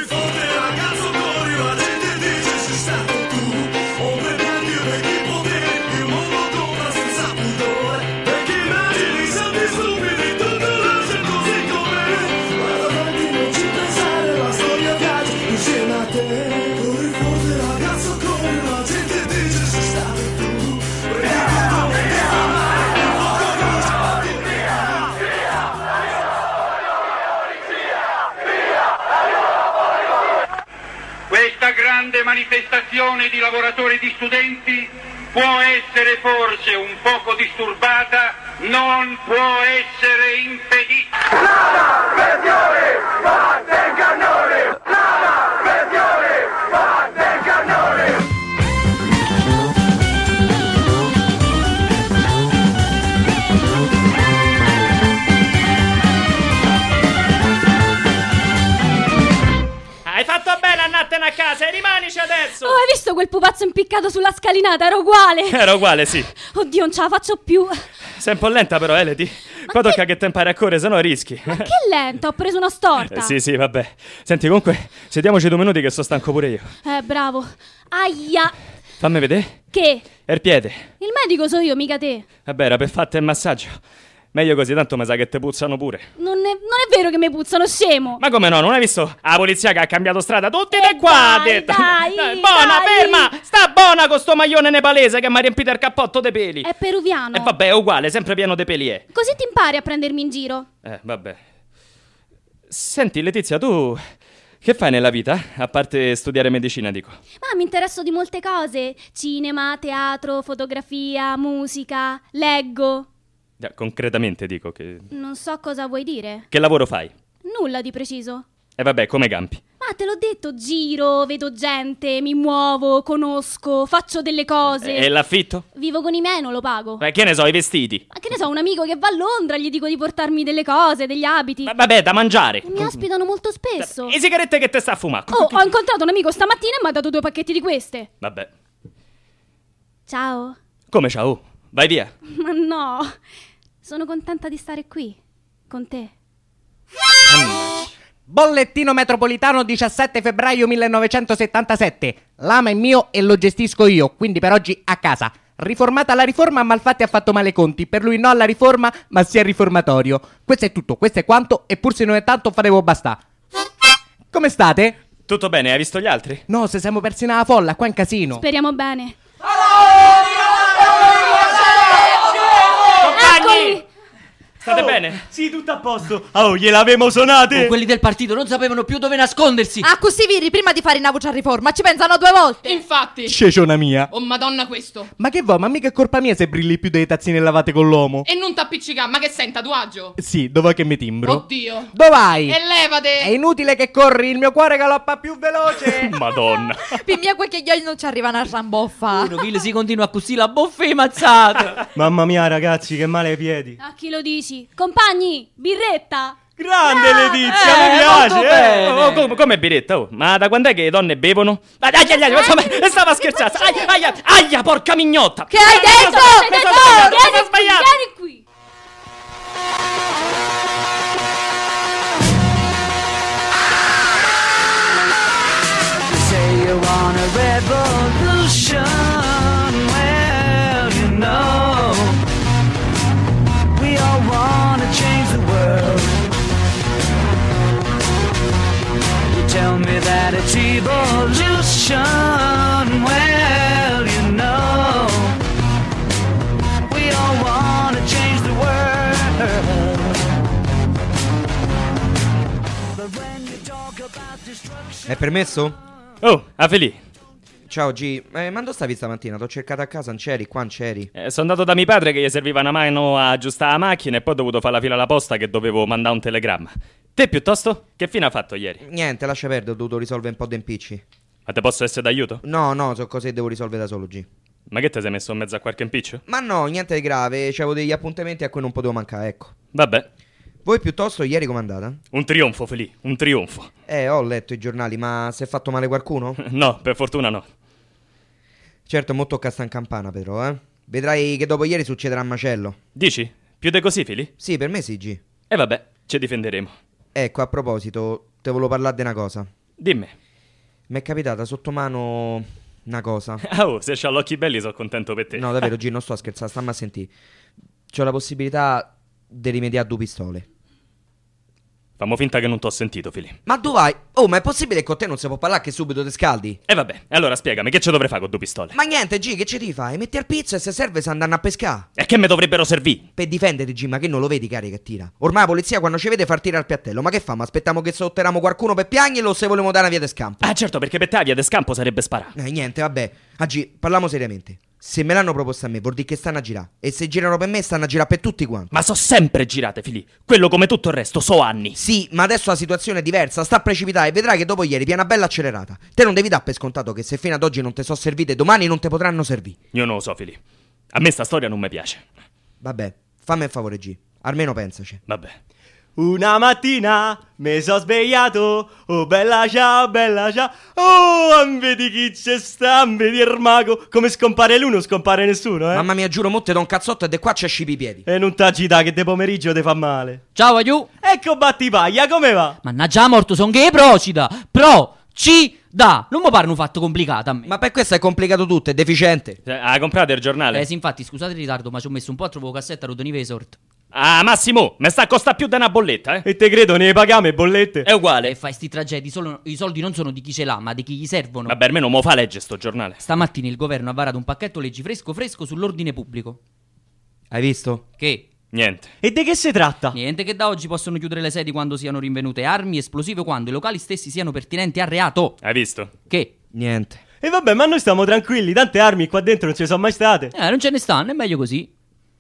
Questa grande manifestazione di lavoratori e di studenti può essere forse un poco disturbata, non può essere impedita. La repressione batte il cannone! La repressione batte il cannone! Hai fatto bene a andartene a casa e rimanici adesso. Oh, hai visto quel pupazzo impiccato sulla scalinata? Era uguale. Era uguale, sì. Oddio, non ce la faccio più. Sei un po' lenta però, Elodie. Qua tocca che te impari a correre, sennò rischi. Ma che lenta, ho preso una storta. Sì, vabbè. Senti, comunque, sediamoci 2 minuti che sto stanco pure io. Bravo. Aia. Fammi vedere. Che? È il piede. Il medico so io, mica te. Vabbè, era per farti il massaggio. Meglio così, tanto mi sa che te puzzano pure. Non è vero che mi puzzano, scemo. Ma come no? Non hai visto la polizia che ha cambiato strada? Tutti da qua, ha detto. Dai, buona, ferma! Sta buona con sto maglione nepalese che mi ha riempito il cappotto dei peli. È peruviano. E vabbè, è uguale, sempre pieno di peli è. Così ti impari a prendermi in giro. Vabbè. Senti, Letizia, tu che fai nella vita? A parte studiare medicina, dico. Ma mi interesso di molte cose. Cinema, teatro, fotografia, musica. Leggo. Concretamente dico che... Non so cosa vuoi dire. Che lavoro fai? Nulla di preciso. E vabbè, come campi? Ma te l'ho detto, giro, vedo gente, mi muovo, conosco, faccio delle cose. E l'affitto? Vivo con i miei, non lo pago. Che ne so, i vestiti? Ma che ne so, un amico che va a Londra, gli dico di portarmi delle cose, degli abiti. Vabbè, da mangiare. Mi ospitano molto spesso. E sigarette che te sta a fumare? Oh, ho incontrato un amico stamattina e mi ha dato 2 pacchetti di queste. Vabbè. Ciao. Come ciao? Vai via. Ma no, sono contenta di stare qui, con te. Bollettino metropolitano 17 febbraio 1977. L'ama è mio e lo gestisco io, quindi per oggi a casa. Riformata la riforma, Malfatti ha fatto male i conti. Per lui no alla riforma, ma sì al riformatorio. Questo è tutto, questo è quanto, e pur se non è tanto faremo bastà. Come state? Tutto bene, hai visto gli altri? No, se siamo persi nella folla, qua è un casino. Speriamo bene. Compagni! State bene? Sì, tutto a posto. Oh, gliel'avemo suonate. Quelli del partito non sapevano più dove nascondersi. Ah, così viri, prima di fare in voce a riforma ci pensano 2 volte. Infatti. Ceciona mia. Oh madonna questo. Ma che vuoi, ma mica è colpa mia se brilli più delle tazzine lavate con l'uomo. E non t'appiccica, ma che sei in tatuaggio? Sì, dov'è che mi timbro? Oddio. Dove vai? E levate. È inutile che corri, il mio cuore galoppa più veloce. Madonna. Per mia quei che gli non ci arrivano a ramboffa. Uno che si continua così la boffa e mazzata. Mamma mia, ragazzi, che male ai piedi. A chi lo dici? Compagni, birretta. Grande Letizia, mi piace. Come biretta? Oh, ma da quando è che le donne bevono? Stava scherzando. Aia, porca mignotta. Che hai detto? Ho sbagliato. Vieni qui. Say you want a revolution, well, you know, we all want to change the world. You tell me that it's evolution, well, you know, we all want to change the world. But when you talk about destruction... È permesso? Oh, Afeli. Ciao G, ma dove stavi stamattina? T'ho cercato a casa, non c'eri, qua non c'eri. Sono andato da mio padre che gli serviva una mano a aggiustare la macchina e poi ho dovuto fare la fila alla posta che dovevo mandare un telegramma. Te piuttosto? Che fine ha fatto ieri? Niente, lascia perdere, ho dovuto risolvere un po' di impicci. Ma te posso essere d'aiuto? No, sono cose che devo risolvere da solo, G. Ma che te sei messo in mezzo a qualche impiccio? Ma no, niente di grave, c'avevo degli appuntamenti a cui non potevo mancare, ecco. Vabbè. Voi piuttosto ieri com'è andata? Un trionfo, Feli, un trionfo. Ho letto i giornali, ma si è fatto male qualcuno? No, per fortuna no. Certo, mo tocca sta in campana però, eh. Vedrai che dopo ieri succederà un macello. Dici? Più di così, Feli? Sì, per me sì, G. E vabbè, ci difenderemo. Ecco, a proposito, te volevo parlare di una cosa. Dimmi. Mi è capitata sotto mano una cosa. Oh, se c'ha gli occhi belli sono contento per te. No, davvero, G, non sto a scherzare, stammi a sentire. C'ho la possibilità di rimediare a 2 pistole. Fammo finta che non t'ho sentito, Fili. Ma tu vai? Oh, ma è possibile che con te non si può parlare che subito ti scaldi? E vabbè, allora spiegami, che ci dovrei fare con 2 pistole? Ma niente, G, che ci ti fai? Metti al pizzo e se serve si andranno a pescare. E che mi dovrebbero servire? Per difenderti, G, ma che non lo vedi, cari, che tira? Ormai la polizia quando ci vede far tirare al piattello. Ma che fa? Ma aspettiamo che sotterramo qualcuno per piagnere o se vogliamo dare una via di scampo? Ah, certo, perché per te la via de scampo sarebbe sparare. Niente, vabbè. G, parliamo seriamente. Se me l'hanno proposto a me, vuol dire che stanno a girare. E se girano per me, stanno a girare per tutti quanti. Ma so sempre girate, Fili. Quello come tutto il resto, so anni. Sì, ma adesso la situazione è diversa. Sta a precipitare e vedrai che dopo ieri piena bella accelerata. Te non devi dare per scontato che se fino ad oggi non te so servite, domani non te potranno servire. Io non lo so, Fili. A me sta storia non mi piace. Vabbè, fammi un favore, G. Almeno pensaci. Vabbè. Una mattina mi sono svegliato, oh bella ciao, oh vedi chi c'è sta, vedi il mago, come scompare l'uno scompare nessuno, Mamma mia, giuro, mo te do un cazzotto e de qua ci scipi i piedi. E non t'agita che de pomeriggio te fa male. Ciao, aiù. Ecco Battipaglia, come va? Mannaggia morto, son che procida. Procida. Non mi pare un fatto complicato a me. Ma per questo è complicato tutto, è deficiente. Ah, comprate il giornale? Sì, infatti, scusate il ritardo, ma ci ho messo un po' a trovare cassetta a Rodonive Resort. Ah, Massimo, mi sta a costare più di una bolletta, E te credo, ne paghiamo le bollette? È uguale. E fai sti tragedi, i soldi non sono di chi ce l'ha, ma di chi gli servono. Vabbè, almeno mo fa legge sto giornale. Stamattina il governo ha varato un pacchetto leggi fresco sull'ordine pubblico. Hai visto? Che? Niente. E di che si tratta? Niente, che da oggi possono chiudere le sedi quando siano rinvenute armi esplosive, quando i locali stessi siano pertinenti al reato. Hai visto? Che? Niente. E vabbè, ma noi stiamo tranquilli, tante armi qua dentro non ci sono mai state. Non ce ne stanno, è meglio così.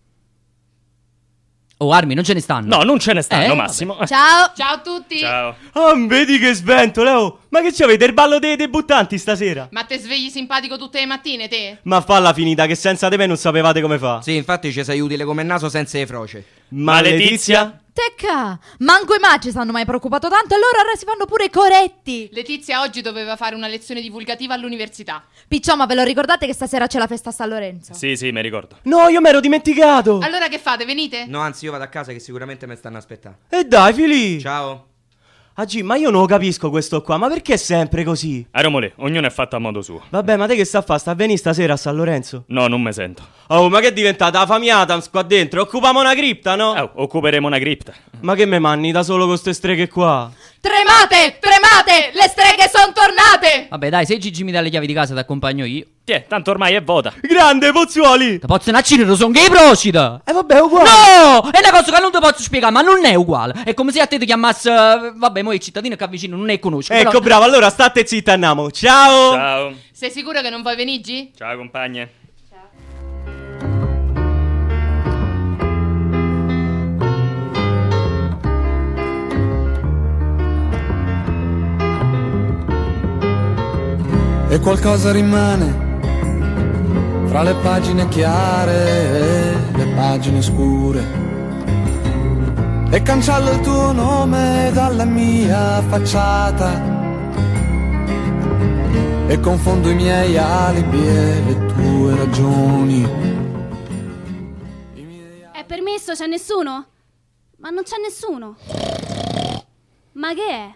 Oh, armi non ce ne stanno. No, non ce ne stanno, Massimo. Ciao. Ciao a tutti. Ciao. Ah, vedi che sventola, oh. Ma che c'avete, il ballo dei debuttanti stasera? Ma te svegli simpatico tutte le mattine, te? Ma falla finita, che senza di me non sapevate come fa. Sì, infatti ci sei utile come il naso senza le froce. Ma Letizia? Tecca, manco i maggi stanno mai preoccupato tanto, allora ora si fanno pure i coretti. Letizia oggi doveva fare una lezione divulgativa all'università. Picciò, ma ve lo ricordate che stasera c'è la festa a San Lorenzo? Sì, mi ricordo. No, io mi ero dimenticato. Allora che fate, venite? No, anzi, io vado a casa che sicuramente mi stanno aspettando. E dai, Fili. Ciao. Ah, G, ma io non lo capisco questo qua, ma perché è sempre così? A Romolè, ognuno è fatto a modo suo. Vabbè, ma te che sta a fare? Sta a venire stasera a San Lorenzo? No, non me sento. Oh, ma che è diventata la famiglia Adams qua dentro? Occupiamo una cripta, no? Occuperemo una cripta. Ma che me manni da solo con ste streghe qua? Tremate, tremate, le streghe sono tornate. Vabbè, dai, se Gigi mi dà le chiavi di casa ti accompagno io. Tiè, tanto ormai è vota. Grande, Pozzuoli! Ti posso naccire, sono che procida. Vabbè, è uguale. No, è una cosa che non ti posso spiegare, ma non è uguale. È come se a te ti chiamasse, vabbè, mo il cittadino che avvicino non ne conosco. Ecco, però... bravo, allora state zitta, andiamo. Ciao! Ciao. Sei sicuro che non vuoi venire, G? Ciao, compagne. E qualcosa rimane fra le pagine chiare e le pagine scure. E cancello il tuo nome dalla mia facciata e confondo i miei alibi e le tue ragioni. È permesso? C'è nessuno? Ma non c'è nessuno. Ma che è?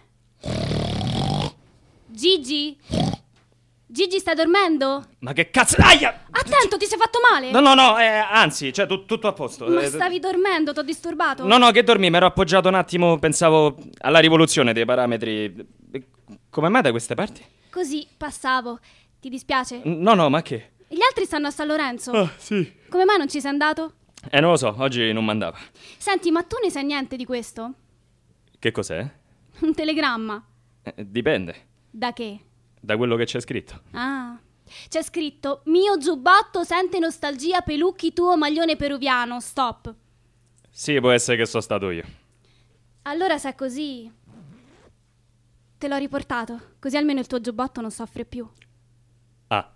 Gigi? Gigi, stai dormendo? Ma che cazzo? Aia! Attento, ti sei fatto male? No, anzi, cioè tutto a posto. Ma stavi dormendo, t'ho disturbato? No, che dormi, mi ero appoggiato un attimo, pensavo alla rivoluzione dei parametri. Come mai da queste parti? Così, passavo. Ti dispiace? No, ma che? Gli altri stanno a San Lorenzo. Ah, sì. Come mai non ci sei andato? Non lo so, oggi non mandava. Senti, ma tu ne sai niente di questo? Che cos'è? Un telegramma. Dipende, Da che? da quello che c'è scritto. Ah, c'è scritto: mio giubbotto sente nostalgia pelucchi tuo maglione peruviano, stop. Sì, può essere che sono stato io. Allora se è così, te l'ho riportato, così almeno il tuo giubbotto non soffre più. Ah.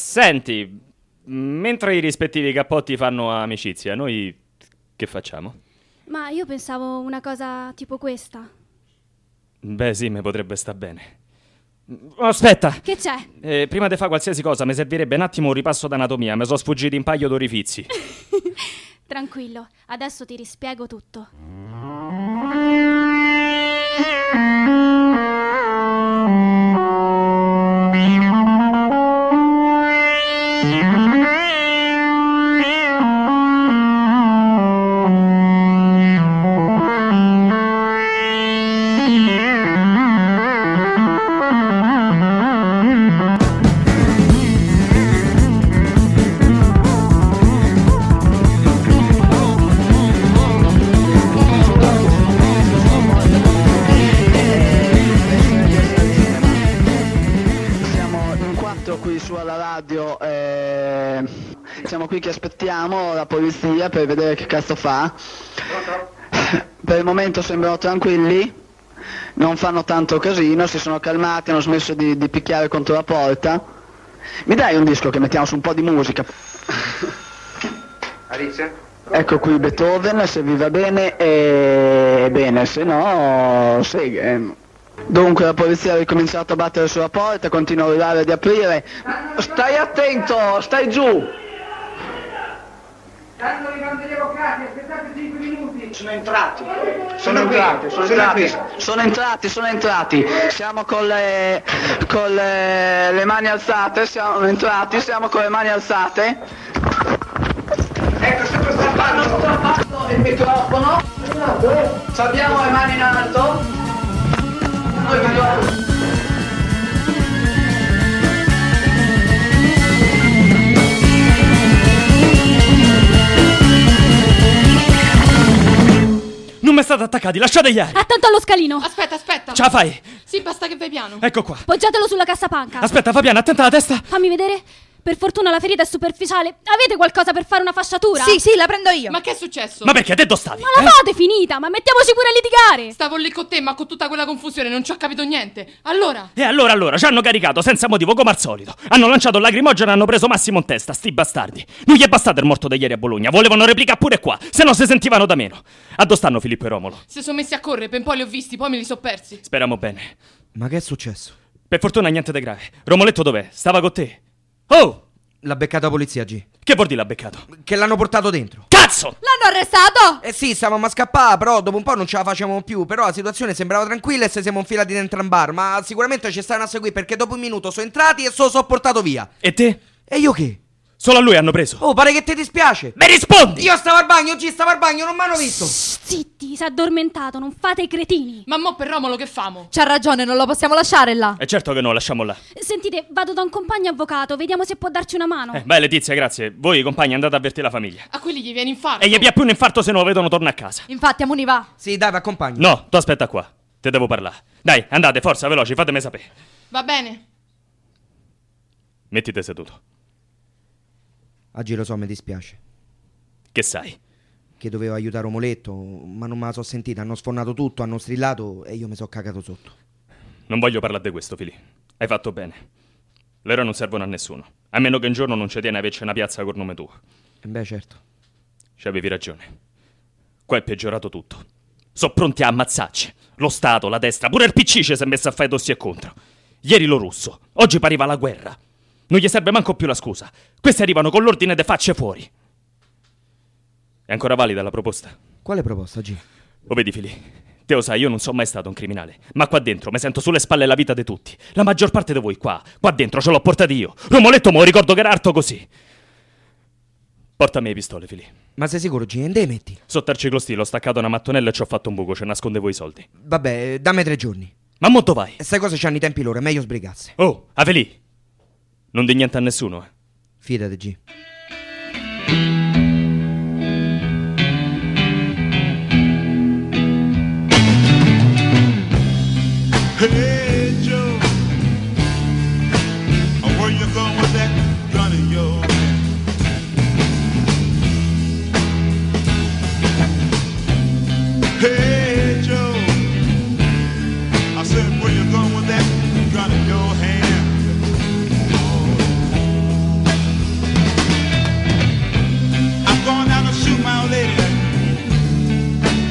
Senti, mentre i rispettivi cappotti fanno amicizia, noi che facciamo? Ma io pensavo una cosa tipo questa. Beh, sì, mi potrebbe sta bene. Aspetta! Che c'è? Prima di fare qualsiasi cosa mi servirebbe un attimo un ripasso d'anatomia. Mi sono sfuggiti un paio d'orifizi. Tranquillo, adesso ti rispiego tutto. Siamo qui che aspettiamo la polizia per vedere che cazzo fa. Per il momento sembrano tranquilli, non fanno tanto casino, si sono calmati, hanno smesso di picchiare contro la porta. Mi dai un disco che mettiamo su un po' di musica? Alice? Ecco qui Beethoven, se vi va bene, e bene, se no, seghe. Dunque la polizia ha ricominciato a battere sulla porta, continua a urlare di aprire. Stai attento, stai giù! Candoli quando gli avvocati, aspettate 5 minuti. Sono entrati. Siamo con le mani alzate, siamo con le mani alzate. Ecco, sto strappando il microfono. Abbiamo le mani in alto. Non mi state attaccati, lasciate gli aerei. Attento allo scalino. Aspetta. Ce la fai? Sì, basta che vai piano. Ecco qua. Poggiatelo sulla cassapanca. Aspetta, Fabiana, attenta alla testa. Fammi vedere. Per fortuna la ferita è superficiale. Avete qualcosa per fare una fasciatura? Sì, la prendo io. Ma che è successo? Ma perché te dove stavi? Ma la fate finita, ma mettiamoci pure a litigare. Stavo lì con te, ma con tutta quella confusione non ci ho capito niente. Allora? E allora, ci hanno caricato senza motivo come al solito. Hanno lanciato lacrimogena e hanno preso Massimo in testa, sti bastardi. Non gli è bastato il morto di ieri a Bologna, volevano replicare pure qua, se no si sentivano da meno. A dove stanno Filippo e Romolo? Si sono messi a correre, per un po' li ho visti, poi me li so persi. Speriamo bene. Ma che è successo? Per fortuna niente di grave. Romoletto dov'è? Stava con te? Oh! L'ha beccato la polizia, G. Che vuol dire l'ha beccato? Che l'hanno portato dentro. Cazzo! L'hanno arrestato? Eh sì, stavamo a scappare, però dopo un po' non ce la facevamo più. Però la situazione sembrava tranquilla e se siamo infilati dentro un bar. Ma sicuramente ci stanno a seguire perché dopo un minuto sono entrati e se lo so portato via. E te? E io che? Solo a lui hanno preso. Oh, pare che ti dispiace. Mi rispondi! Io stavo al bagno, non mi hanno visto. Zitti, si è addormentato, non fate i cretini. Ma mo per Romolo che famo? C'ha ragione, non lo possiamo lasciare là. E certo che no, lasciamo là. Sentite, vado da un compagno avvocato, vediamo se può darci una mano. Beh, Letizia, grazie. Voi, compagni, andate a avvertire la famiglia. A quelli gli viene infarto. E gli più un infarto se non lo vedono torna a casa. Infatti, Amuni va. Sì, dai, vi accompagno. No, tu aspetta qua. Te devo parlare. Dai, andate, forza, veloci, fatemi sapere. Va bene. Mettite seduto. Oggi lo so, mi dispiace. Che sai? Che dovevo aiutare Romoletto, ma non me la so sentita. Hanno sfondato tutto, hanno strillato e io mi sono cagato sotto. Non voglio parlare di questo, Fili. Hai fatto bene. Le ore non servono a nessuno. A meno che un giorno non ci tiene a averci una piazza col nome tuo. Beh, certo. Ci avevi ragione. Qua è peggiorato tutto. Sono pronti a ammazzarci. Lo Stato, la destra, pure il PC ci si è messo a fare dossier contro. Ieri lo russo, oggi pareva la guerra. Non gli serve manco più la scusa. Questi arrivano con l'ordine de facce fuori. È ancora valida la proposta? Quale proposta, G? Lo vedi, Fili? Te lo sai, io non sono mai stato un criminale. Ma qua dentro mi sento sulle spalle la vita di tutti. La maggior parte di voi qua dentro ce l'ho portati io. Romoletto me lo ricordo che era arto così. Portami le pistole, Fili. Ma sei sicuro, G? E metti? Sotto al ciclostilo ho staccato una mattonella e ci ho fatto un buco, ci nascondevo i soldi. Vabbè, dammi 3 giorni. Ma mo dove vai? E sai cosa c'hanno i tempi loro, è meglio sbrigarsi. Oh, Avelì! Non di niente a nessuno, eh. Fidati, G. Hey Joe, where you going with that gun of yours? Hey Joe, I said where you going with that gun in your hand? I'm going down to shoot my old lady.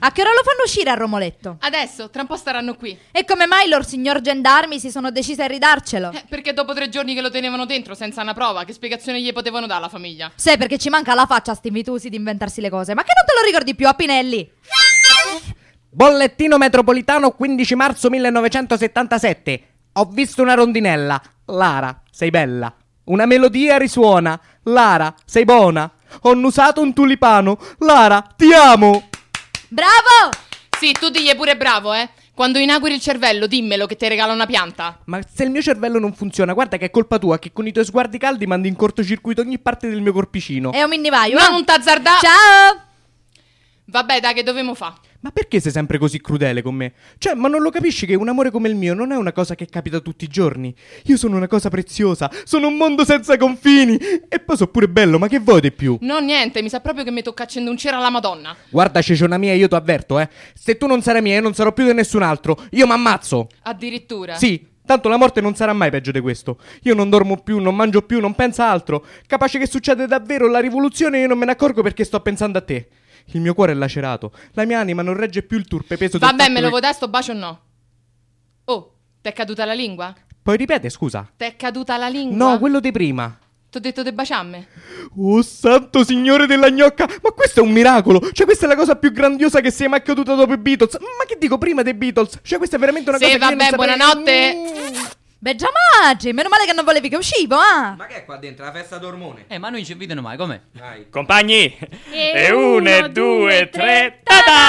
A che ora lo fanno uscire a Romoletto? Adesso, tra un po' staranno qui. E come mai lor signor gendarmi si sono decisi a ridarcelo? Perché dopo 3 giorni che lo tenevano dentro senza una prova, che spiegazione gli potevano dare alla famiglia? Sai, perché ci manca la faccia a sti invitusi di inventarsi le cose. Ma che non te lo ricordi più, a Pinelli? Bollettino metropolitano 15 marzo 1977. Ho visto una rondinella. Lara, sei bella. Una melodia risuona. Lara, sei buona. Ho annusato un tulipano. Lara, ti amo. Bravo! Sì, tu digli pure bravo, eh. Quando inauguri il cervello, dimmelo che ti regala una pianta. Ma se il mio cervello non funziona, guarda che è colpa tua, che con i tuoi sguardi caldi mandi in cortocircuito ogni parte del mio corpicino. È un minnivaio, Non t'azzardà. Ciao! Vabbè, dai, che dovemo fa? Ma perché sei sempre così crudele con me? Cioè, ma non lo capisci che un amore come il mio non è una cosa che capita tutti i giorni? Io sono una cosa preziosa, sono un mondo senza confini. E poi sono pure bello, ma che vuoi di più? No, niente, mi sa proprio che mi tocca accendere un cera alla Madonna. Guarda, ceciona mia, io ti avverto, se tu non sarai mia, io non sarò più di nessun altro. Io m'ammazzo. Addirittura? Sì, tanto la morte non sarà mai peggio di questo. Io non dormo più, non mangio più, non penso a altro. Capace che succede davvero la rivoluzione e io non me ne accorgo perché sto pensando a te. Il mio cuore è lacerato. La mia anima non regge più il turpe peso del Vabbè, fatto me lo che... vuoi dare sto bacio o no? Oh, t'è caduta la lingua? Poi ripete, scusa. T'è caduta la lingua? No, quello di prima. T'ho detto de baciamme. Oh, santo signore della gnocca. Ma questo è un miracolo. Cioè, questa è la cosa più grandiosa che sia mai accaduta dopo i Beatles. Ma che dico, prima dei Beatles. Cioè, questa è veramente una cosa che io non Sì, vabbè, saprei... buonanotte. Beh, già mangi, meno male che non volevi che uscivo, ah. Ma che è qua dentro? La festa d'ormone? Ma noi ci invitano mai, com'è? Dai. Compagni, E 1, 2, 3,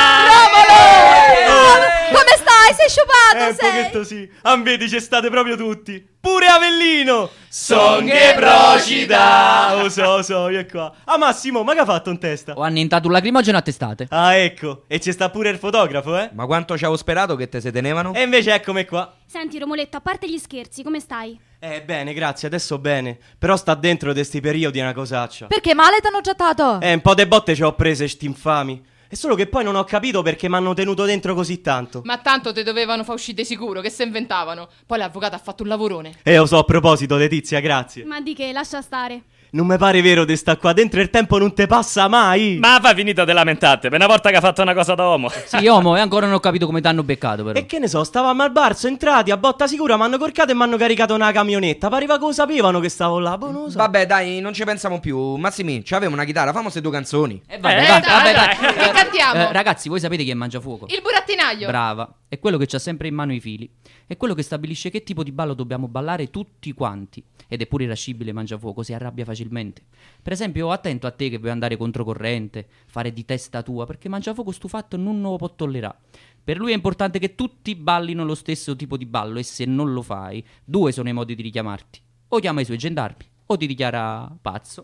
Come stai? Sei sciupato, Un sei? pochetto sì. Vedi, ci state proprio tutti. Pure Avellino. Son che procida. Lo so, io qua. Ah, Massimo, ma che ha fatto in testa? Ho annientato un lacrimogeno a testate. Ah, ecco. E ci sta pure il fotografo, eh? Ma quanto ci avevo sperato che te se tenevano? E invece eccomi qua. Senti, Romoletto, a parte gli scherzi, come stai? Bene, grazie, adesso bene. Però sta dentro di sti periodi una cosaccia. Perché male t'hanno chattato? Un po' de botte ci ho prese, sti infami. È solo che poi non ho capito perché mi hanno tenuto dentro così tanto. Ma tanto te dovevano far uscire di sicuro, che se inventavano. Poi l'avvocato ha fatto un lavorone. Lo so, a proposito, Letizia, grazie. Ma di che, lascia stare. Non mi pare vero di sta qua dentro, il tempo non te passa mai. Ma fa finito di lamentate, per una volta che ha fatto una cosa da uomo. Sì, uomo, e ancora non ho capito come t'hanno beccato, però. E che ne so, stavamo al bar, sono entrati a botta sicura, mi hanno corcato e mi hanno caricato una camionetta. Pareva che lo sapevano che stavo là, boh, non lo so. Vabbè, dai, non ci pensiamo più. Massimi, c'aveva una chitarra, famo se 2 canzoni. Vabbè. Che cantiamo? Ragazzi, voi sapete chi è Mangiafuoco? Il burattinaio. Brava. È quello che c'ha sempre in mano i fili. È quello che stabilisce che tipo di ballo dobbiamo ballare tutti quanti. Ed è pure irascibile Mangiafuoco, si arrabbia facilmente. Per esempio, attento a te che vuoi andare controcorrente, fare di testa tua, perché Mangiafuoco stu fatto non lo può tollerare. Per lui è importante che tutti ballino lo stesso tipo di ballo e se non lo fai, 2 sono i modi di richiamarti. O chiama i suoi gendarmi, o ti dichiara pazzo.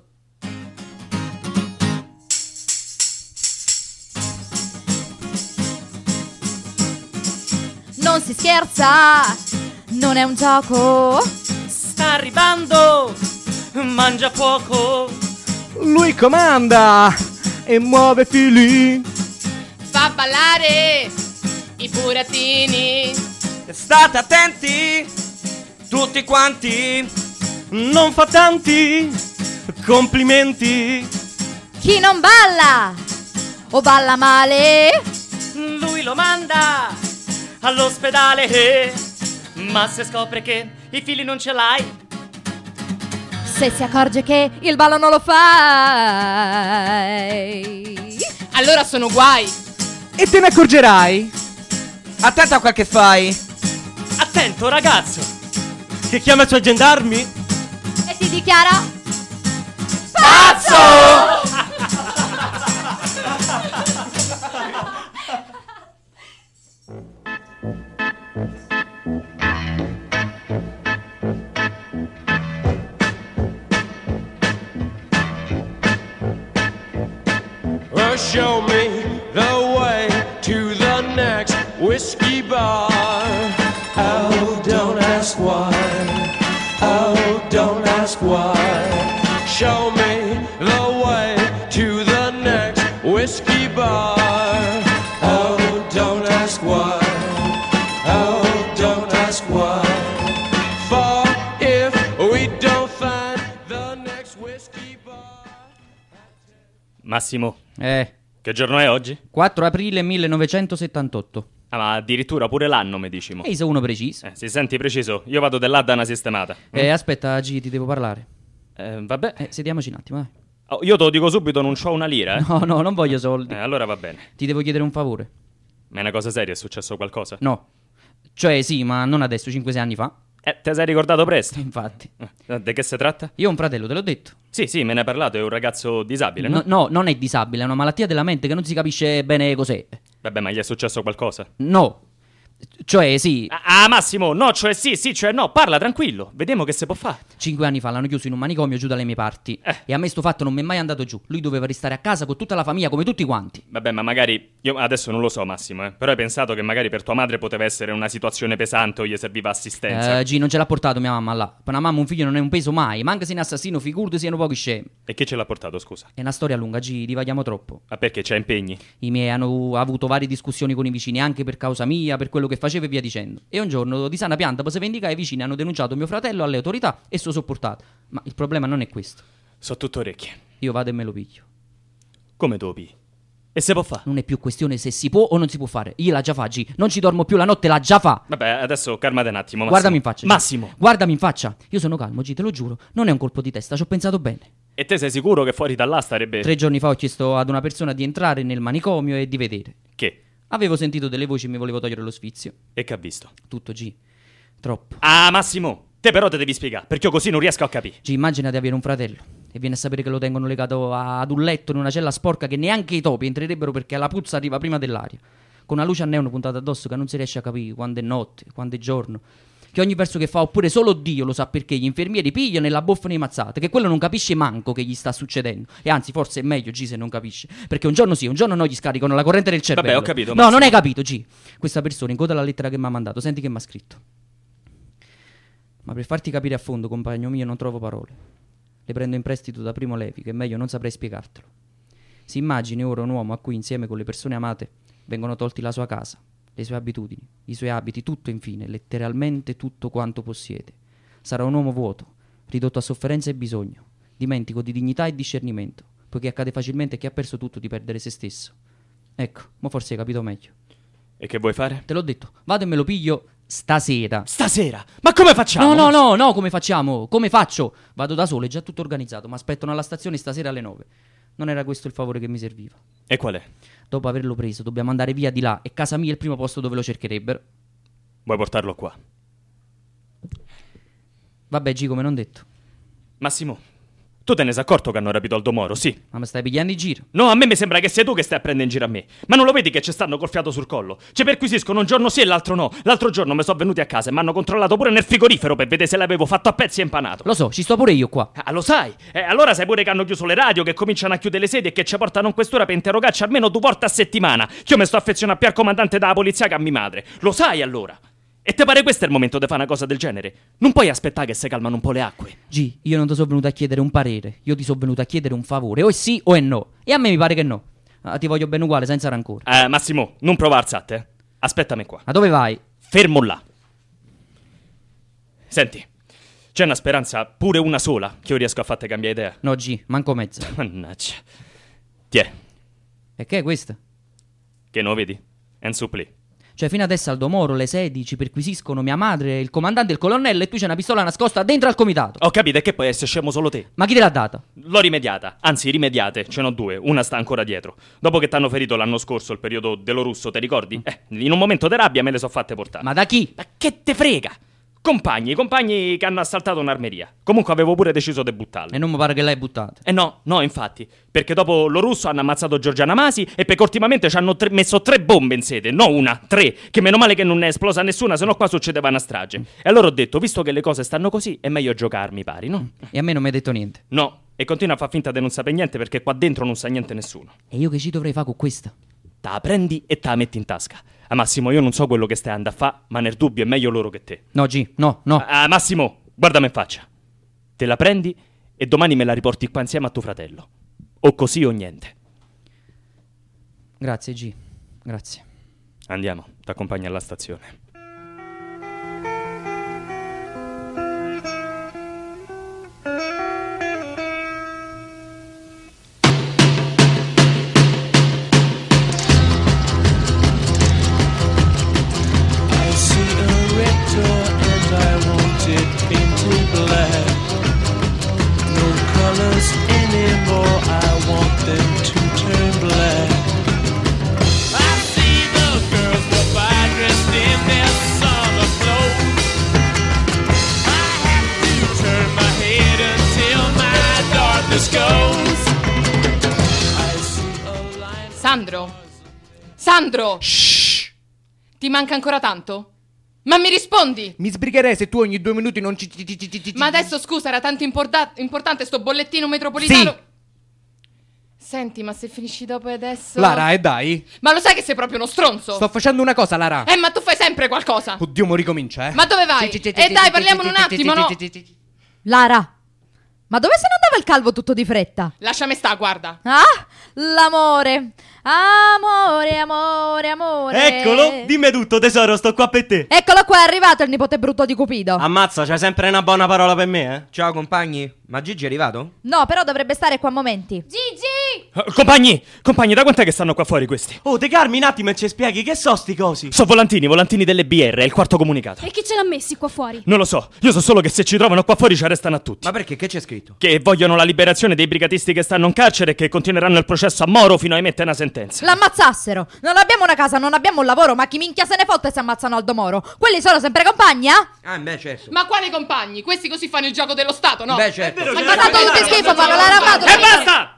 Non si scherza, non è un gioco. Sta arrivando, mangia poco. Lui comanda e muove fili. Fa ballare i burattini. State attenti, tutti quanti. Non fa tanti complimenti. Chi non balla o balla male, Lui lo manda all'ospedale. Ma se scopre che i figli non ce l'hai, se si accorge che il ballo non lo fai, allora sono guai. E te ne accorgerai. Attento a quel che fai. attento ragazzo, che chiama i suoi gendarmi e ti dichiara pazzo! Show me the way to the next whiskey bar. Oh, don't ask why. Oh, don't ask why. Show me the way to the next whiskey bar. Oh, don't ask why. Oh, don't ask why. For if we don't find the next whiskey bar. Massimo. Che giorno è oggi? 4 aprile 1978. Ah, ma addirittura pure l'anno, mi dici mo. Ehi, sei uno preciso. Si senti preciso? Io vado da là da una sistemata. Aspetta, G, ti devo parlare. Vabbè. Sediamoci un attimo, dai. Oh, io te lo dico subito, non c'ho una lira, No, non voglio soldi. Allora va bene. Ti devo chiedere un favore. Ma è una cosa seria, è successo qualcosa? No. Cioè, sì, ma non adesso, 5-6 anni fa. Te sei ricordato presto? Infatti. Di che si tratta? Io ho un fratello, te l'ho detto. Sì, me ne hai parlato, è un ragazzo disabile, no? No, non è disabile, è una malattia della mente che non si capisce bene cos'è. Vabbè, ma gli è successo qualcosa? No. Cioè, sì. Massimo, no, cioè sì, cioè no, parla tranquillo, vediamo che si può fare. 5 anni fa l'hanno chiuso in un manicomio giù dalle mie parti. E a me sto fatto non mi è mai andato giù. Lui doveva restare a casa con tutta la famiglia, come tutti quanti. Vabbè, ma magari, io adesso non lo so Massimo, però hai pensato che magari per tua madre poteva essere una situazione pesante o gli serviva assistenza? G, non ce l'ha portato mia mamma là. Per una mamma un figlio non è un peso mai, ma anche se è un assassino, figurati siano pochi scemi. E chi ce l'ha portato, scusa? È una storia lunga, G, divaghiamo troppo. Ma perché c'è impegni? I miei hanno avuto varie discussioni con i vicini, anche per causa mia, per quello che facevo e via dicendo. E un giorno di sana pianta poi si vendica e i vicini hanno denunciato mio fratello alle autorità e sto sopportato. Ma il problema non è questo. So tutto orecchie. Io vado e me lo piglio. Come dopi? E se può fare? Non è più questione se si può o non si può fare. Io la già fa, G. Non ci dormo più la notte, la già fa. Vabbè, adesso calmate un attimo, Massimo. Guardami in faccia, G. Massimo! Guardami in faccia. Io sono calmo, G, te lo giuro. Non è un colpo di testa, ci ho pensato bene. E te sei sicuro che fuori da là starebbe... 3 giorni fa ho chiesto ad una persona di entrare nel manicomio e di vedere. Che? Avevo sentito delle voci e mi volevo togliere lo sfizio. E che ha visto? Tutto, G. Troppo. Massimo! Te però te devi spiegare, perché io così non riesco a capire. G, immagina di avere un fratello e viene a sapere che lo tengono legato ad un letto in una cella sporca che neanche i topi entrerebbero perché la puzza arriva prima dell'aria. Con una luce a neon puntata addosso che non si riesce a capire quando è notte, quando è giorno. Che ogni verso che fa, oppure solo Dio lo sa perché, gli infermieri pigliano e la boffano di mazzate, che quello non capisce manco che gli sta succedendo. E anzi, forse è meglio, G, se non capisce. Perché un giorno sì, un giorno no, gli scaricano la corrente del cervello. Vabbè, ho capito, No, Massimo. non hai capito, G. Questa persona incoda la lettera che mi ha mandato, senti che mi ha scritto. Ma per farti capire a fondo, compagno mio, non trovo parole. Le prendo in prestito da Primo Levi, che meglio non saprei spiegartelo. Si immagini ora un uomo a cui, insieme con le persone amate, vengono tolti la sua casa, le sue abitudini, i suoi abiti, tutto infine, letteralmente tutto quanto possiede. Sarà un uomo vuoto, ridotto a sofferenza e bisogno, dimentico di dignità e discernimento, poiché accade facilmente a chi ha perso tutto di perdere se stesso. Ecco, mo forse hai capito meglio. E che vuoi fare? Te l'ho detto, vado e me lo piglio stasera. Stasera? Ma come facciamo? No, come facciamo? Come faccio? Vado da solo, è già tutto organizzato, mi aspettano alla stazione stasera alle 9. Non era questo il favore che mi serviva. E qual è? Dopo averlo preso, dobbiamo andare via di là e casa mia è il primo posto dove lo cercherebbero. Vuoi portarlo qua? Vabbè, G, come non detto. Massimo, tu te ne sei accorto che hanno rapito Aldo Moro, sì? Ma mi stai pigliando in giro? No, a me mi sembra che sei tu che stai a prendere in giro a me. Ma non lo vedi che ci stanno col fiato sul collo? Ci perquisiscono un giorno sì e l'altro no. L'altro giorno mi sono venuti a casa e mi hanno controllato pure nel frigorifero per vedere se l'avevo fatto a pezzi e impanato. Lo so, ci sto pure io qua. Lo sai? Allora sai pure che hanno chiuso le radio, che cominciano a chiudere le sedi e che ci portano in quest'ora per interrogarci almeno 2 volte a settimana. Che io mi sto affezionando più al comandante della polizia che a mia madre. Lo sai allora? E te pare questo è il momento di fare una cosa del genere? Non puoi aspettare che si calmano un po' le acque. G, io non ti sono venuto a chiedere un parere, io ti sono venuto a chiedere un favore, o è sì o è no. E a me mi pare che no. Ti voglio bene uguale, senza rancore. Massimo, non provare alzate, Aspettami qua. Ma dove vai? Fermo là. Senti, c'è una speranza, pure una sola, che io riesco a farti cambiare idea. No, G, manco mezza. Mannaggia. Tiè. E che è questa? Che non vedi? È un supplì. Cioè, fino adesso Aldo Moro, le sedi, ci perquisiscono mia madre, il comandante e il colonnello e tu c'è una pistola nascosta dentro al comitato. Ho capito, e che poi essere scemo solo te. Ma chi te l'ha data? L'ho rimediata, anzi rimediate, ce n'ho 2, una sta ancora dietro. Dopo che t'hanno ferito l'anno scorso, il periodo dello russo, te ricordi? In un momento di rabbia me le so fatte portare. Ma da chi? Ma che te frega? Compagni che hanno assaltato un'armeria. Comunque avevo pure deciso di buttarle. E non mi pare che l'hai buttata. No, infatti. Perché dopo lo russo hanno ammazzato Giorgiana Masi e poi ultimamente ci hanno messo 3 bombe in sede. No una, 3. Che meno male che non è esplosa nessuna, sennò qua succedeva una strage. E allora ho detto, visto che le cose stanno così, è meglio giocarmi, pari, no? E a me non mi hai detto niente. No, e continua a far finta di non sapere niente perché qua dentro non sa niente nessuno. E io che ci dovrei fare con questa? Te la prendi e te la metti in tasca. Massimo, io non so quello che stai andando a fare, ma nel dubbio è meglio loro che te. No, G, no. Massimo, guardami in faccia. Te la prendi e domani me la riporti qua insieme a tuo fratello. O così o niente. Grazie, G. Grazie. Andiamo, t'accompagno alla stazione. Sandro! Shh! Ti manca ancora tanto? Ma mi rispondi? Mi sbrigherei se tu ogni 2 minuti non ci... Ma adesso scusa, era tanto importante sto bollettino metropolitano. Sì. Senti, ma se finisci dopo e adesso... Lara, e dai. Ma lo sai che sei proprio uno stronzo? Sto facendo una cosa, Lara. Ma tu fai sempre qualcosa. Oddio, mo ricomincia, Ma dove vai? Dai, parliamone un attimo, no? Lara, ma dove se ne andava il calvo tutto di fretta? Lasciami sta, guarda. Ah, l'amore. Amore, amore, amore. Eccolo, dimmi tutto tesoro, sto qua per te. Eccolo qua, è arrivato il nipote brutto di Cupido. Ammazza, c'hai sempre una buona parola per me, eh? Ciao compagni, ma Gigi è arrivato? No, però dovrebbe stare qua a momenti. Gigi! Compagni, da quant'è che stanno qua fuori questi? Oh, te calmi un attimo e ci spieghi che so sti cosi. So volantini delle BR, è il quarto comunicato. E chi ce l'ha messi qua fuori? Non lo so, io so solo che se ci trovano qua fuori ci arrestano a tutti. Ma perché? Che c'è scritto? Che vogliono la liberazione dei brigatisti che stanno in carcere e che continueranno il processo a Moro fino a emettere una sentenza. L'ammazzassero. Non abbiamo una casa, non abbiamo un lavoro, ma chi minchia se ne fotte se ammazzano Aldo Moro? Quelli sono sempre compagni, eh? Ah, beh, certo. Ma quali compagni? Questi così fanno il gioco dello Stato, no? Beh, certo. Ma tanto tutti schifo fanno, l'ha rapato. E basta!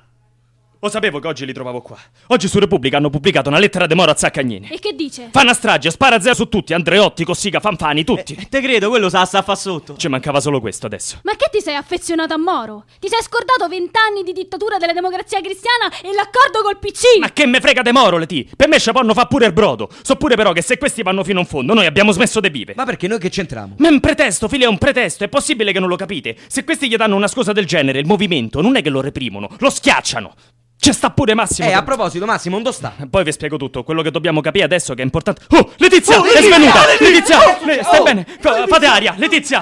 Lo sapevo che oggi li trovavo qua. Oggi su Repubblica hanno pubblicato una lettera de Moro a Zaccagnini. E che dice? Fa una strage, spara zero su tutti, Andreotti, Cossiga, Fanfani, tutti. Te credo, quello sa fa sotto. Ci mancava solo questo adesso. Ma che ti sei affezionato a Moro? Ti sei scordato 20 anni di dittatura della democrazia cristiana e l'accordo col PC? Ma che me frega de Moro, Leti? Per me Sciaponno fa pure il brodo. So pure però che se questi vanno fino in fondo, noi abbiamo smesso de vive. Ma perché noi che c'entriamo? Ma è un pretesto, figlia, è un pretesto. È possibile che non lo capite? Se questi gli danno una scusa del genere, il movimento non è che lo reprimono, lo schiacciano. C'è sta pure Massimo. A proposito, Massimo, dove sta? Poi vi spiego tutto. Quello che dobbiamo capire adesso che è importante. Oh, Letizia! È svenuta! Letizia! Stai bene? Fate aria! Letizia!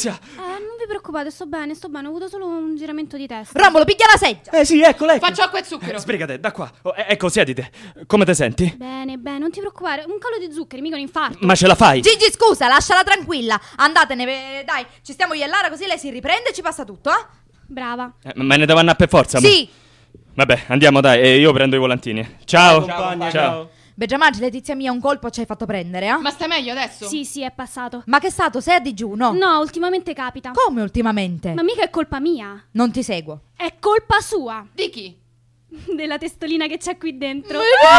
Non vi preoccupate, sto bene, ho avuto solo un giramento di testa. Romolo, piglia la seggia. Sì, ecco. Faccio acqua e zucchero. Sbrigate, da qua. Ecco, siedite. Come te senti? Bene, non ti preoccupare, un calo di zuccheri, mica un infarto. Ma ce la fai? Gigi, scusa, lasciala tranquilla. Andatene, dai, ci stiamo io e Lara così lei si riprende e ci passa tutto, eh? Brava. Ma ne devo andare per forza? Sì. Vabbè, andiamo dai, e io prendo i volantini. Ciao. Ciao. Beggiamaggi, Letizia mia, un colpo ci hai fatto prendere, eh? Ma stai meglio adesso? Sì, è passato. Ma che è stato? Sei a digiuno? No, ultimamente capita. Come ultimamente? Ma mica è colpa mia. Non ti seguo. È colpa sua. Di chi? Della testolina che c'è qui dentro.